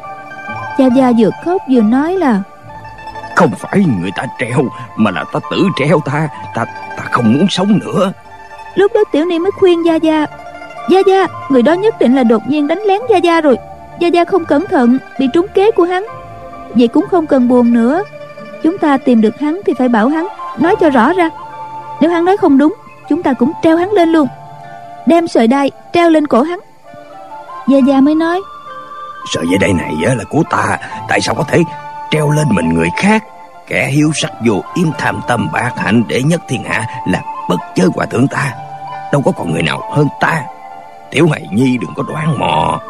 Gia Gia vừa khóc vừa nói là: Không phải người ta treo, mà là ta tự treo ta, ta ta không muốn sống nữa. Lúc đó Tiểu Ni mới khuyên Gia Gia: Gia Gia, người đó nhất định là đột nhiên đánh lén Gia Gia rồi, Gia Gia không cẩn thận bị trúng kế của hắn. Vậy cũng không cần buồn nữa, chúng ta tìm được hắn thì phải bảo hắn nói cho rõ ra. Nếu hắn nói không đúng, chúng ta cũng treo hắn lên luôn, đem sợi đai treo lên cổ hắn. Gia Gia mới nói: Sợi dây đai này là của ta, tại sao có thể treo lên mình người khác? Kẻ hiếu sắc vô yếm tham tâm bạc hạnh đệ nhất thiên hạ là bất chớ hòa thượng ta, đâu có còn người nào hơn ta. Tiểu hài nhi đừng có đoán mò.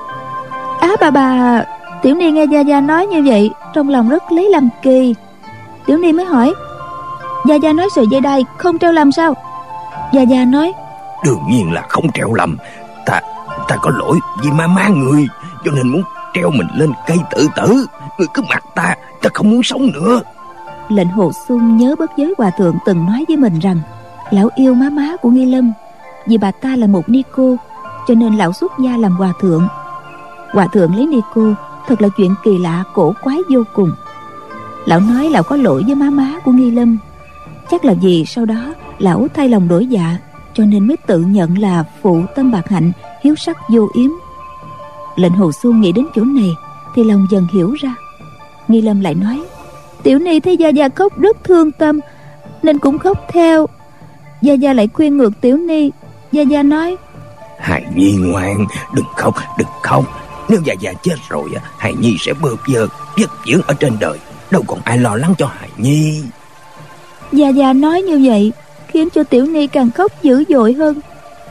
Á bà bà. Tiểu Ni nghe Gia Gia nói như vậy, trong lòng rất lấy làm kỳ. Tiểu Ni mới hỏi: Gia Gia nói sợi dây đai không treo lầm sao? Gia Gia nói: Đương nhiên là không treo lầm. Ta ta có lỗi vì ma má người, cho nên muốn treo mình lên cây tự tử. Người cứ mặc ta, ta không muốn sống nữa. Lệnh Hồ Xuân nhớ bất giới hòa thượng từng nói với mình rằng lão yêu má má của Nghi Lâm, vì bà ta là một ni cô, cho nên lão xuất gia làm hòa thượng. Hòa thượng lấy ni cô thật là chuyện kỳ lạ cổ quái vô cùng. Lão nói lão có lỗi với má má của Nghi Lâm, chắc là vì sau đó lão thay lòng đổi dạ, cho nên mới tự nhận là phụ tâm bạc hạnh, hiếu sắc vô yếm. Lệnh Hồ Xuân nghĩ đến chỗ này thì lòng dần hiểu ra. Nghi Lâm lại nói: Tiểu Ni thấy Gia Gia khóc rất thương tâm, nên cũng khóc theo. Gia Gia lại khuyên ngược Tiểu Ni. Gia Gia nói: Hài nhi ngoan, đừng khóc, đừng khóc. Nếu Gia Gia chết rồi, hài nhi sẽ bơ vơ vất vưởng ở trên đời, đâu còn ai lo lắng cho hài nhi. Gia Gia nói như vậy khiến cho Tiểu Ni càng khóc dữ dội hơn.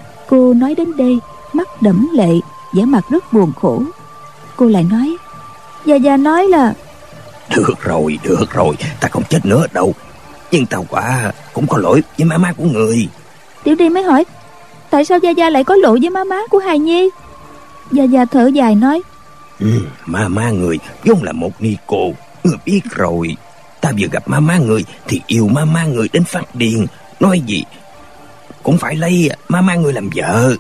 Cô nói đến đây mắt đẫm lệ, vẻ mặt rất buồn khổ. Cô lại nói: Gia Gia nói là... Được rồi, được rồi, ta không chết nữa đâu, nhưng tao quả cũng có lỗi với má má của người. Tiểu Ni mới hỏi: Tại sao Gia Gia lại có lỗi với má má của hài nhi? Gia Gia thở dài nói: ừ, Má má người vốn là một ni cô, người biết rồi. Ta vừa gặp má má người thì yêu má má người đến phát điên, nói gì cũng phải lấy má má người làm vợ.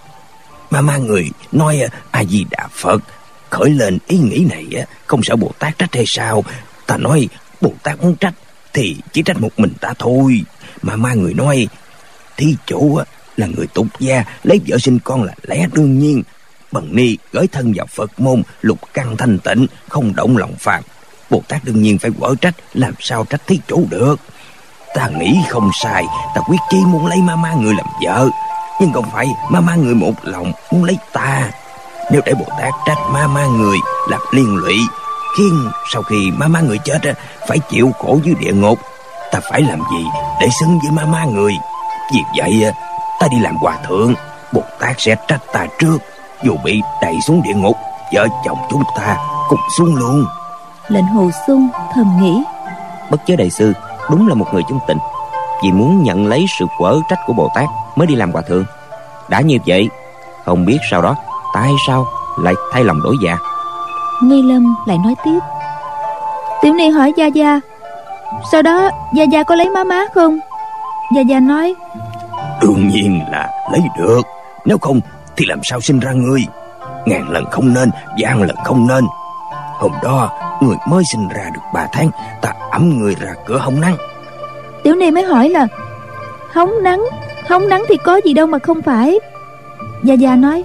Má má người nói A Di Đà Phật, khởi lên ý nghĩ này không sợ Bồ Tát trách hay sao? Ta nói Bồ Tát muốn trách thì chỉ trách một mình ta thôi. Má má người nói thí chủ là người tục gia, lấy vợ sinh con là lẽ đương nhiên. Bần ni gửi thân vào Phật môn, lục căn thanh tịnh, không động lòng phàm. Bồ Tát đương nhiên phải quở trách, làm sao trách thí chủ được. Ta nghĩ không sai, ta quyết chí muốn lấy ma ma người làm vợ, nhưng không phải ma ma người một lòng muốn lấy ta. Nếu để Bồ Tát trách ma ma người làm liên lụy, khiến sau khi ma ma người chết phải chịu khổ dưới địa ngục, ta phải làm gì để xứng với ma ma người? Vì vậy ta đi làm hòa thượng, Bồ Tát sẽ trách ta trước. Dù bị đẩy xuống địa ngục, vợ chồng chúng ta cùng xuống luôn. Lệnh Hồ Xuân thầm nghĩ, Bất Chớ Đại Sư đúng là một người trung tình, vì muốn nhận lấy sự quở trách của Bồ Tát mới đi làm hòa thượng. Đã như vậy, không biết sau đó tại sao lại thay lòng đổi dạ. Nghi Lâm lại nói tiếp, Tiểu Ni hỏi Gia Gia, sau đó Gia Gia có lấy má má không? Gia Gia nói, đương nhiên là lấy được, nếu không thì làm sao sinh ra ngươi? Ngàn lần không nên, vạn lần không nên. Hôm đó người mới sinh ra được ba tháng, ta ẵm người ra cửa hóng nắng. Tiểu Ni mới hỏi là, hóng nắng, hóng nắng thì có gì đâu mà không phải. Gia Gia nói,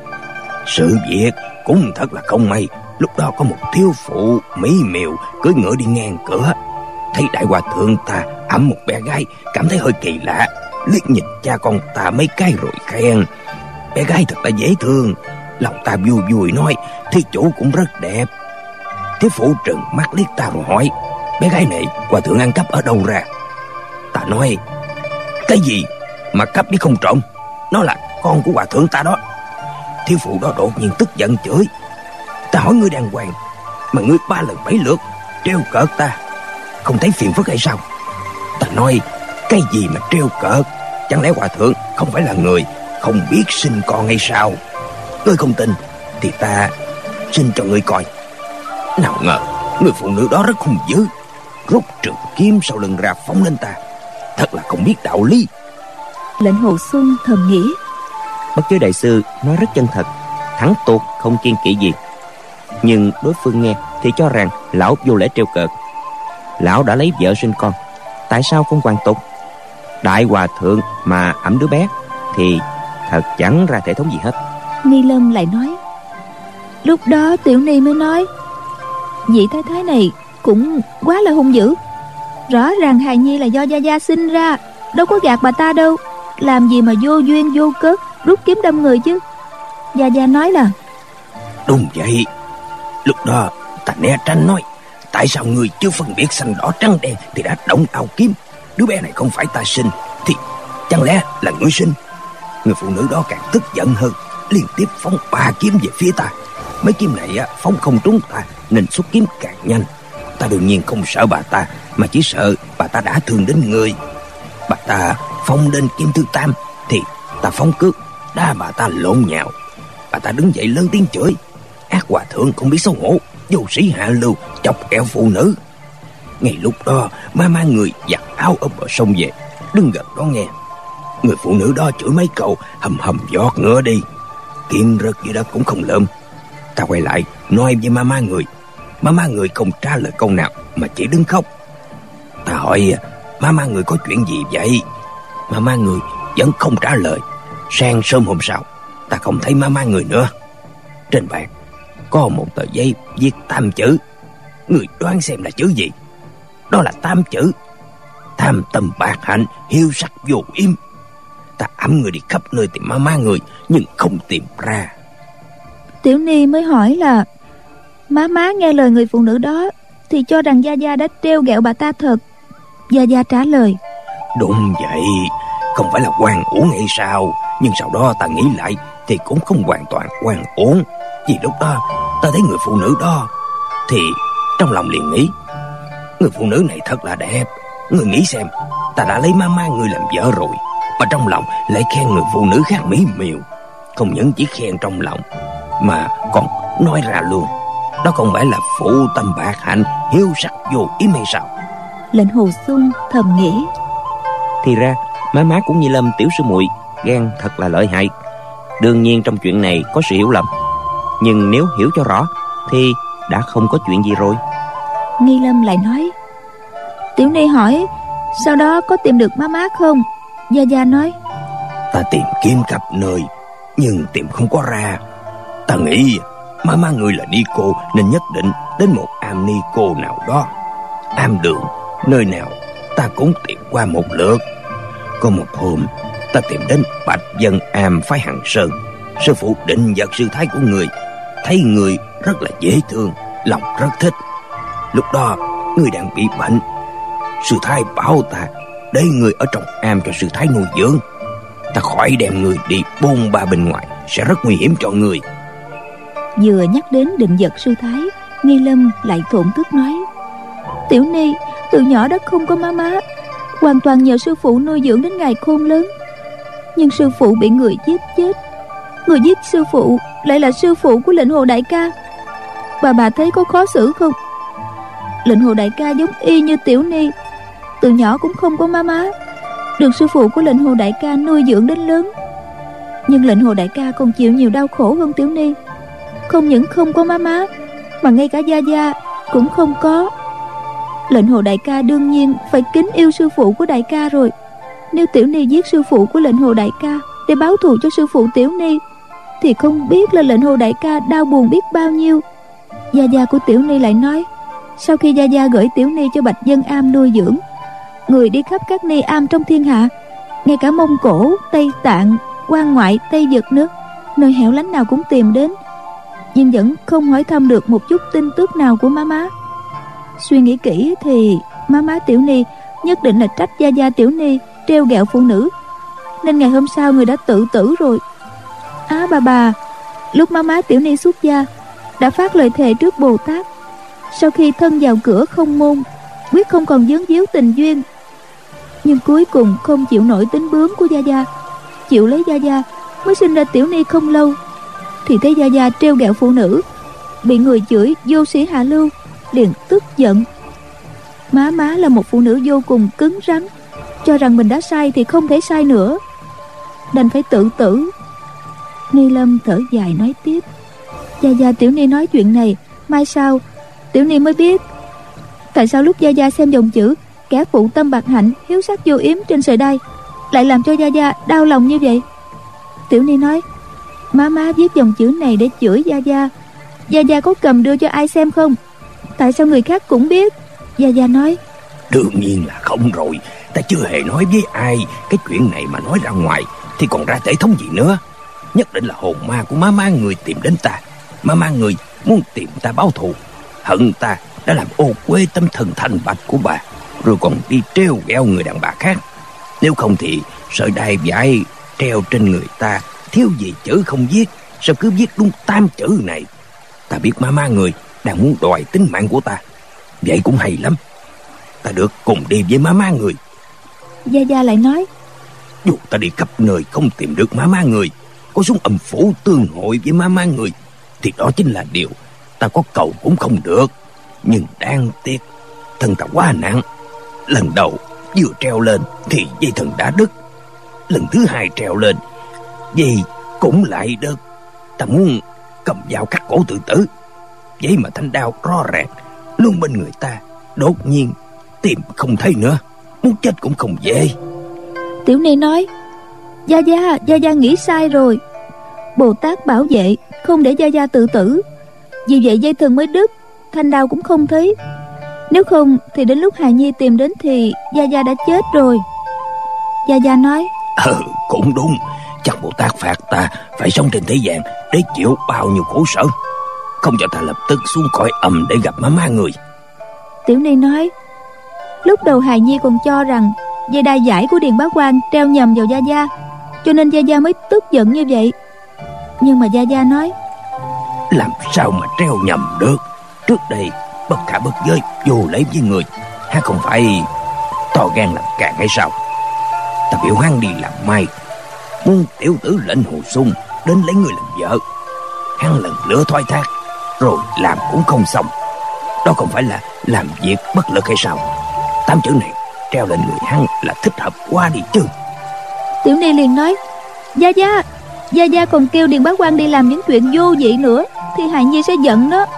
sự việc cũng thật là không may. Lúc đó có một thiếu phụ mỹ miều cưỡi ngựa đi ngang cửa, thấy đại hòa thượng ta ẵm một bé gái, cảm thấy hơi kỳ lạ, liếc nhìn cha con ta mấy cái rồi khen, bé gái thật là dễ thương. Lòng ta vui vui nói, thí chủ cũng rất đẹp. Thiếu phụ trừng mắt liếc ta rồi hỏi, bé gái này hòa thượng ăn cắp ở đâu ra? Ta nói, cái gì mà cắp đi không trộm, nó là con của hòa thượng ta đó. Thiếu phụ đó đột nhiên tức giận chửi, ta hỏi ngươi đàng hoàng mà ngươi ba lần bảy lượt trêu cợt ta, không thấy phiền phức hay sao? Ta nói, cái gì mà trêu cợt? Chẳng lẽ hòa thượng không phải là người không biết sinh con hay sao? Ngươi không tin thì ta sinh cho ngươi coi. Nào ngờ người phụ nữ đó rất hung dữ, rút trường kiếm sau lưng ra phóng lên ta, thật là không biết đạo lý. Lệnh Hồ Xuân thầm nghĩ, Bất Chớ Đại Sư nói rất chân thật, thẳng tuột không kiêng kỵ gì. Nhưng đối phương nghe thì cho rằng lão vô lễ trêu cợt. Lão đã lấy vợ sinh con, tại sao không hoàn tục? Đại hòa thượng mà ẵm đứa bé thì thật chẳng ra thể thống gì hết. Nghi Lâm lại nói, lúc đó Tiểu Ni mới nói, vị thái thái này cũng quá là hung dữ. Rõ ràng hài nhi là do Gia Gia sinh ra, đâu có gạt bà ta đâu. Làm gì mà vô duyên vô cớ rút kiếm đâm người chứ? Gia Gia nói là, đúng vậy. Lúc đó ta né tránh nói, tại sao người chưa phân biệt xanh đỏ trắng đen thì đã động ao kiếm? Đứa bé này không phải ta sinh thì chẳng lẽ là ngươi sinh? Người phụ nữ đó càng tức giận hơn, liên tiếp phóng ba kiếm về phía ta. Mấy kiếm này á, phóng không trúng ta nên xuất kiếm càng nhanh. Ta đương nhiên không sợ bà ta, mà chỉ sợ bà ta đã thương đến người. Bà ta phóng đến kiếm thứ tam thì ta phóng cước đá bà ta lộn nhào. Bà ta đứng dậy lớn tiếng chửi, ác hòa thượng không biết xấu hổ, vô sĩ hạ lưu, chọc kẹo phụ nữ. Ngay lúc đó ma ma người giặt áo ở bờ sông về, đứng gần đó nghe. Người phụ nữ đó chửi mấy câu, hầm hầm giọt ngựa đi. Kim rớt dưới đất cũng không lượm. Ta quay lại nói với ma ma người. Ma ma người không trả lời câu nào mà chỉ đứng khóc. Ta hỏi ma ma người có chuyện gì vậy? Ma ma người vẫn không trả lời. Sáng sớm hôm sau, ta không thấy ma ma người nữa. Trên bàn có một tờ giấy viết tam chữ. Người đoán xem là chữ gì? Đó là tam chữ: tham tâm bạc hạnh, hiếu sắc vô im. Ta ẵm người đi khắp nơi tìm ma ma người, nhưng không tìm ra. Tiểu Ni mới hỏi là, má má nghe lời người phụ nữ đó thì cho rằng Gia Gia đã trêu ghẹo bà ta thật. Gia Gia trả lời, đúng vậy, không phải là oan uổng hay sao? Nhưng sau đó ta nghĩ lại thì cũng không hoàn toàn oan uổng. Vì lúc đó ta thấy người phụ nữ đó thì trong lòng liền nghĩ, người phụ nữ này thật là đẹp. Người nghĩ xem, ta đã lấy ma ma người làm vợ rồi, mà trong lòng lại khen người phụ nữ khác mỹ miều. Không những chỉ khen trong lòng mà còn nói ra luôn. Đó không phải là phụ tâm bạc hạnh, hiếu sắc vô ý hay sao? Lệnh Hồ Xuân thầm nghĩ, thì ra má má cũng như Lâm tiểu sư muội ghen thật là lợi hại. Đương nhiên trong chuyện này có sự hiểu lầm, nhưng nếu hiểu cho rõ thì đã không có chuyện gì rồi. Nghi Lâm lại nói, Tiểu Ni hỏi sau đó có tìm được má má không? Gia Gia nói, ta tìm kiếm khắp nơi nhưng tìm không có ra. Ta nghĩ má má người là ni cô nên nhất định đến một am ni cô nào đó. Am đường nơi nào ta cũng tìm qua một lượt. Có một hôm ta tìm đến Bạch Dân Am phái Hằng Sơn. Sư phụ định vật sư thái của người, thấy người rất là dễ thương, lòng rất thích. Lúc đó người đang bị bệnh. Sư thái bảo ta để người ở trong am cho sư thái nuôi dưỡng. Ta khỏi đem người đi bôn ba bên ngoài, sẽ rất nguy hiểm cho người. Vừa nhắc đến định vật sư thái, Nghi Lâm lại thổn thức nói: Tiểu ni từ nhỏ đã không có má má, hoàn toàn nhờ sư phụ nuôi dưỡng đến ngày khôn lớn. Nhưng sư phụ bị người giết chết. Người giết sư phụ lại là sư phụ của Lệnh Hồ đại ca. Bà bà thấy có khó xử không? Lệnh Hồ đại ca giống y như Tiểu ni, từ nhỏ cũng không có má má, được sư phụ của Lệnh Hồ đại ca nuôi dưỡng đến lớn. Nhưng Lệnh Hồ đại ca còn chịu nhiều đau khổ hơn Tiểu ni. Không những không có má má, mà ngay cả gia gia cũng không có. Lệnh Hồ đại ca đương nhiên phải kính yêu sư phụ của đại ca rồi. Nếu Tiểu ni giết sư phụ của Lệnh Hồ đại ca để báo thù cho sư phụ Tiểu ni, thì không biết là Lệnh Hồ đại ca đau buồn biết bao nhiêu. Gia gia của Tiểu ni lại nói, sau khi gia gia gửi Tiểu ni cho Bạch Dân Am nuôi dưỡng, người đi khắp các ni am trong thiên hạ, ngay cả Mông Cổ, Tây Tạng, Quan Ngoại, Tây Vực nữa, nơi hẻo lánh nào cũng tìm đến, nhưng vẫn không hỏi thăm được một chút tin tức nào của má má. Suy nghĩ kỹ thì má má Tiểu ni nhất định là trách gia gia Tiểu ni trêu ghẹo phụ nữ, nên ngày hôm sau người đã tự tử rồi. Á à, bà bà, lúc má má Tiểu ni xuất gia đã phát lời thề trước Bồ Tát, sau khi thân vào cửa không môn, quyết không còn vướng víu tình duyên. Nhưng cuối cùng không chịu nổi tính bướm của gia gia, chịu lấy gia gia, mới sinh ra Tiểu ni không lâu, thì thấy gia gia trêu ghẹo phụ nữ, bị người chửi vô sĩ hạ lưu, liền tức giận. Má má là một phụ nữ vô cùng cứng rắn, cho rằng mình đã sai thì không thể sai nữa, đành phải tự tử. Ni Lâm thở dài nói tiếp: Gia gia Tiểu ni nói chuyện này, mai sau Tiểu ni mới biết tại sao lúc gia gia xem dòng chữ kẻ phụ tâm bạc hạnh, hiếu sắc vô yếm trên sợi đai lại làm cho gia gia đau lòng như vậy. Tiểu ni nói, má má viết dòng chữ này để chửi gia gia. Gia gia có cầm đưa cho ai xem không? Tại sao người khác cũng biết? Gia gia nói, đương nhiên là không rồi. Ta chưa hề nói với ai. Cái chuyện này mà nói ra ngoài thì còn ra thể thống gì nữa. Nhất định là hồn ma của má má người tìm đến ta. Má má người muốn tìm ta báo thù, hận ta đã làm ô quê tâm thần thành bạch của bà, rồi còn đi trêu ghẹo người đàn bà khác. Nếu không thì sợi đai vải treo trên người ta thiếu gì chữ không viết, sao cứ viết đúng tám chữ này? Ta biết má má người đang muốn đòi tính mạng của ta, vậy cũng hay lắm. Ta được cùng đi với má má người. Gia Gia lại nói, dù ta đi khắp nơi không tìm được má má người, có xuống âm phủ tương hội với má má người, thì đó chính là điều ta có cầu cũng không được. Nhưng đáng tiếc thân ta quá nặng. Lần đầu vừa treo lên thì dây thần đã đứt, lần thứ hai treo lên dây cũng lại đứt. Ta muốn cầm dao cắt cổ tự tử, vậy mà thanh đao ro rẹt luôn bên người ta, đột nhiên tìm không thấy nữa, muốn chết cũng không về. Tiểu Ni nói, Gia Gia, Gia Gia nghĩ sai rồi. Bồ Tát bảo vệ không để Gia Gia tự tử, vì vậy dây thần mới đứt, thanh đao cũng không thấy. Nếu không thì đến lúc hài nhi tìm đến thì Gia Gia đã chết rồi. Gia Gia nói, Ừ, cũng đúng. Chắc Bồ Tát phạt ta phải sống trên thế gian để chịu bao nhiêu khổ sở, không cho ta lập tức xuống cõi âm để gặp má má người. Tiểu Ni nói, lúc đầu hài nhi còn cho rằng dây đai vải của Điền Bá Quan treo nhầm vào Gia Gia, cho nên Gia Gia mới tức giận như vậy. Nhưng mà Gia Gia nói, làm sao mà treo nhầm được? Trước đây bất khả bất giới, vô lễ với người, hắn không phải to gan làm càng hay sao? Ta biểu hắn đi làm mai, muốn tiểu tử Lệnh Hồ Sung đến lấy người làm vợ. Hắn lần lửa thoái thác, rồi làm cũng không xong. Đó không phải là làm việc bất lực hay sao? Tám chữ này treo lên người hắn là thích hợp quá đi chứ. Tiểu Ni liền nói, Gia Gia, Gia Gia còn kêu Điền Bá Quan đi làm những chuyện vô vị nữa thì hài nhi sẽ giận đó.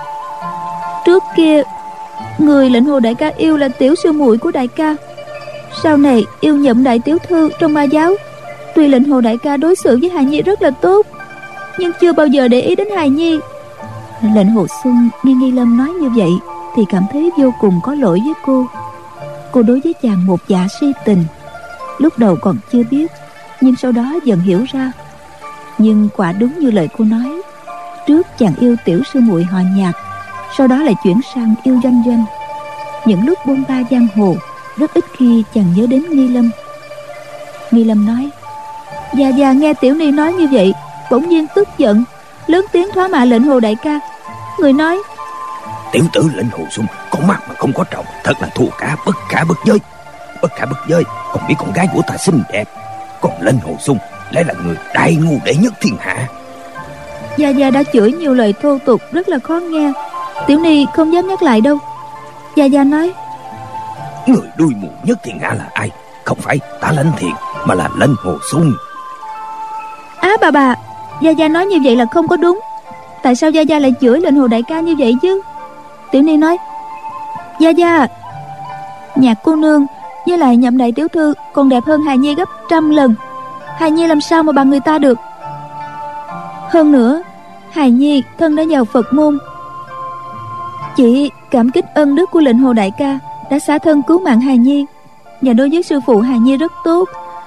Trước kia người Lệnh Hồ đại ca yêu là tiểu sư muội của đại ca, sau này yêu nhậm đại tiểu thư trong ma giáo. Tuy Lệnh Hồ đại ca đối xử với hài nhi rất là tốt, nhưng chưa bao giờ để ý đến hài nhi. Lệnh Hồ Xuân nghe Nghi Lâm nói như vậy thì cảm thấy vô cùng có lỗi với cô. Cô đối với chàng một dạ si tình, lúc đầu còn chưa biết, nhưng sau đó dần hiểu ra. Nhưng quả đúng như lời cô nói, trước chàng yêu tiểu sư muội họ Nhạc, sau đó lại chuyển sang yêu Doanh Doanh. Những lúc bôn ba giang hồ, rất ít khi chàng nhớ đến Nghi Lâm. Nghi Lâm nói: Già già nghe tiểu ni nói như vậy, bỗng nhiên tức giận, lớn tiếng thoá mạ Lệnh Hồ đại ca. Người nói: Tiểu tử Lệnh Hồ Xuân con mắt mà không có trọng, thật là thua cả bất khả bất giới. Bất khả bất giới, còn biết con gái của ta xinh đẹp, còn Lệnh Hồ Xuân lại là người đại ngu đệ nhất thiên hạ. Gia Gia đã chửi nhiều lời thô tục rất là khó nghe, tiểu ni không dám nhắc lại đâu. Gia Gia nói: Người đuôi mù nhất thiên hạ là ai? Không phải Tả Lãnh Thiền, mà là Lệnh Hồ Xuân. Á à, bà bà, Gia Gia nói như vậy là không có đúng. Tại sao Gia Gia lại chửi Lệnh Hồ đại ca như vậy chứ? Tiểu ni nói: Gia Gia, Nhạc cô nương với lại Nhậm đại tiểu thư còn đẹp hơn hài nhi gấp trăm lần. Hài nhi làm sao mà bằng người ta được? Hơn nữa, hài nhi thân đã vào Phật môn. Chị cảm kích ân đức của Lệnh Hồ đại ca đã xả thân cứu mạng hài nhi, và đối với sư phụ hài nhi rất tốt,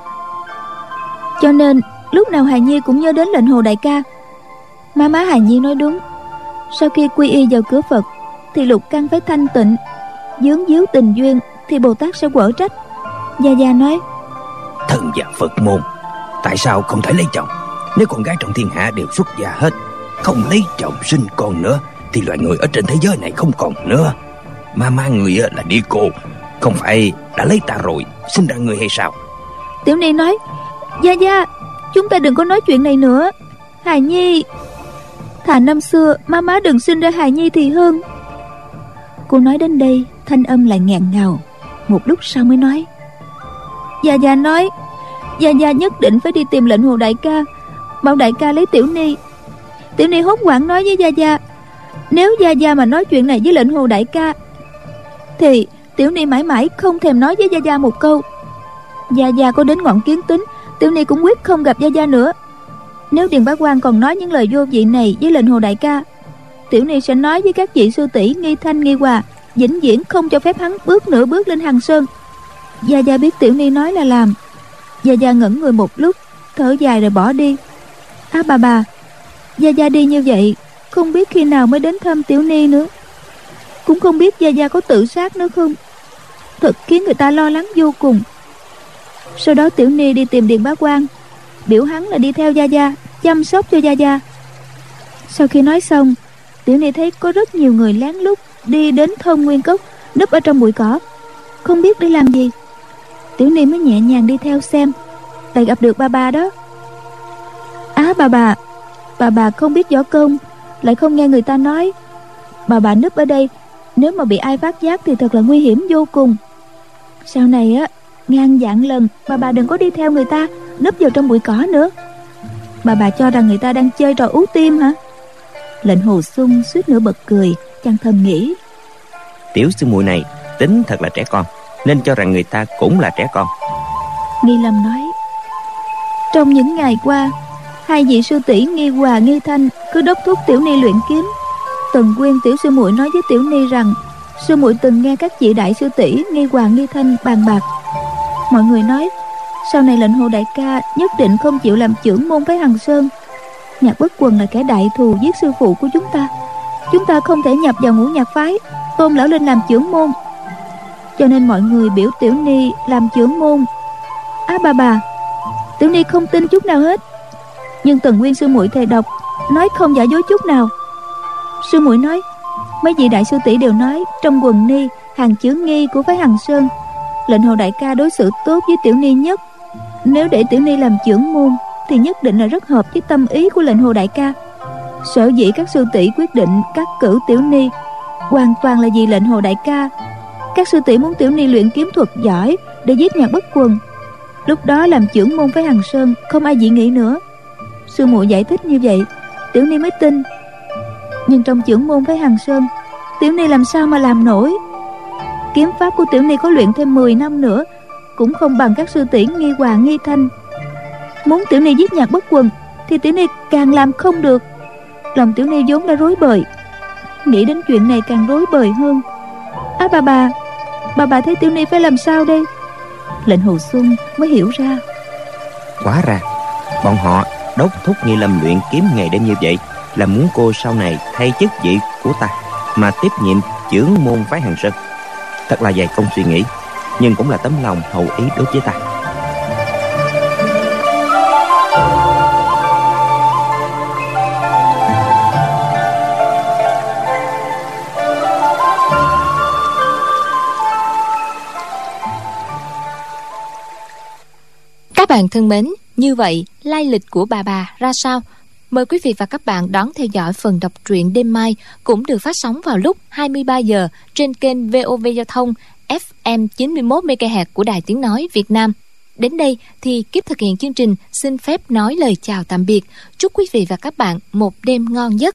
cho nên lúc nào hài nhi cũng nhớ đến Lệnh Hồ đại ca. Má má hài nhi nói đúng, sau khi quy y vào cửa Phật thì lục căn phải thanh tịnh, vướng víu tình duyên thì Bồ Tát sẽ quở trách. Gia Gia nói: Thân vào Phật môn, tại sao không thể lấy chồng? Nếu con gái trong thiên hạ đều xuất gia hết, không lấy chồng sinh con nữa, thì loài người ở trên thế giới này không còn nữa. Mà má người là đi cô, không phải đã lấy ta rồi, sinh ra người hay sao? Tiểu ni nói: Gia Gia, chúng ta đừng có nói chuyện này nữa. Hài nhi, thà năm xưa má má đừng sinh ra hài nhi thì hơn. Cô nói đến đây, thanh âm lại nghẹn ngào. Một lúc sau mới nói: Gia Gia nói Gia Gia nhất định phải đi tìm Lệnh Hồ đại ca, bảo đại ca lấy tiểu ni. Tiểu ni hốt hoảng nói với Gia Gia: Nếu Gia Gia mà nói chuyện này với Lệnh Hồ đại ca thì tiểu ni mãi mãi không thèm nói với Gia Gia một câu. Gia Gia có đến ngọn kiến tính, tiểu ni cũng quyết không gặp Gia Gia nữa. Nếu Điền Bá Quan còn nói những lời vô vị này với Lệnh Hồ đại ca, tiểu ni sẽ nói với các vị sư tỷ Nghi Thanh, Nghi Hòa vĩnh viễn không cho phép hắn bước nửa bước lên Hằng Sơn. Gia Gia biết tiểu ni nói là làm. Gia Gia ngẩn người một lúc, thở dài rồi bỏ đi. À bà bà, Gia Gia đi như vậy không biết khi nào mới đến thăm tiểu ni nữa, cũng không biết Gia Gia có tự sát nữa không. Thật khiến người ta lo lắng vô cùng. Sau đó tiểu ni đi tìm Điền Bá Quan, biểu hắn là đi theo Gia Gia, chăm sóc cho Gia Gia. Sau khi nói xong, tiểu ni thấy có rất nhiều người lén lút đi đến Thông Nguyên Cốc, núp ở trong bụi cỏ, không biết đi làm gì. Tiểu ni mới nhẹ nhàng đi theo xem, lại gặp được bà bà đó. Á à, bà bà, bà bà không biết võ công, lại không nghe người ta nói. Bà bà núp ở đây, nếu mà bị ai phát giác thì thật là nguy hiểm vô cùng. Sau này á, ngàn vạn lần bà bà đừng có đi theo người ta, núp vào trong bụi cỏ nữa. Bà bà cho rằng người ta đang chơi trò ú tim hả? Lệnh Hồ Xuân suýt nữa bật cười, chàng thầm nghĩ: Tiểu sư muội này tính thật là trẻ con, nên cho rằng người ta cũng là trẻ con. Nghi Lâm nói: Trong những ngày qua, hai vị sư tỷ Nghi Hòa, Nghi Thanh cứ đốc thúc tiểu ni luyện kiếm. Tần Quyên tiểu sư muội nói với tiểu ni rằng sư muội từng nghe các vị đại sư tỷ Nghi Hòa, Nghi Thanh bàn bạc. Mọi người nói sau này Lệnh Hồ đại ca nhất định không chịu làm trưởng môn phái Hằng Sơn. Nhạc Bất Quần là kẻ đại thù giết sư phụ của chúng ta, chúng ta không thể nhập vào ngũ nhạc phái, tôn lão lên làm trưởng môn, cho nên mọi người biểu tiểu ni làm trưởng môn. Á à, bà bà, tiểu ni không tin chút nào hết. Nhưng Tần Nguyên sư muội thề độc, nói không giả dối chút nào. Sư muội nói mấy vị đại sư tỷ đều nói trong quần ni hàng chữ Nghi của phái Hằng Sơn, Lệnh Hồ đại ca đối xử tốt với tiểu ni nhất. Nếu để tiểu ni làm trưởng môn thì nhất định là rất hợp với tâm ý của Lệnh Hồ đại ca. Sở dĩ các sư tỷ quyết định cắt cử tiểu ni hoàn toàn là vì Lệnh Hồ đại ca. Các sư tỷ muốn tiểu ni luyện kiếm thuật giỏi để giết Nhạc Bất Quần, lúc đó làm trưởng môn phái Hằng Sơn không ai dị nghị nữa. Sư muội giải thích như vậy, tiểu ni mới tin. Nhưng trong trưởng môn phái Hằng Sơn, tiểu ni làm sao mà làm nổi? Kiếm pháp của tiểu ni có luyện thêm mười năm nữa cũng không bằng các sư tỷ Nghi Hòa, Nghi Thanh. Muốn tiểu ni giết Nhạc Bất Quần thì Tiểu Ni càng làm không được. Lòng Tiểu Ni vốn đã rối bời, nghĩ đến chuyện này càng rối bời hơn. À bà bà Bà bà thấy Tiểu Ni phải làm sao đây? Lệnh Hồ Xuân mới hiểu ra. Quá ra bọn họ đốc thúc Nghi Lâm luyện kiếm ngày đêm như vậy là muốn cô sau này thay chức vị của ta mà tiếp nhiệm chưởng môn phái Hàn Sơn. Thật là dày công suy nghĩ, nhưng cũng là tấm lòng hậu ý đối với ta. Các bạn thân mến, như vậy lai lịch của bà bà ra sao? Mời quý vị và các bạn đón theo dõi phần đọc truyện đêm mai, cũng được phát sóng vào lúc hai mươi ba giờ trên kênh vê o vê Giao thông ép em chín mươi mốt mê ga héc của Đài Tiếng Nói Việt Nam. Đến đây thì Kiếp thực hiện chương trình xin phép nói lời chào tạm biệt. Chúc quý vị và các bạn một đêm ngon giấc.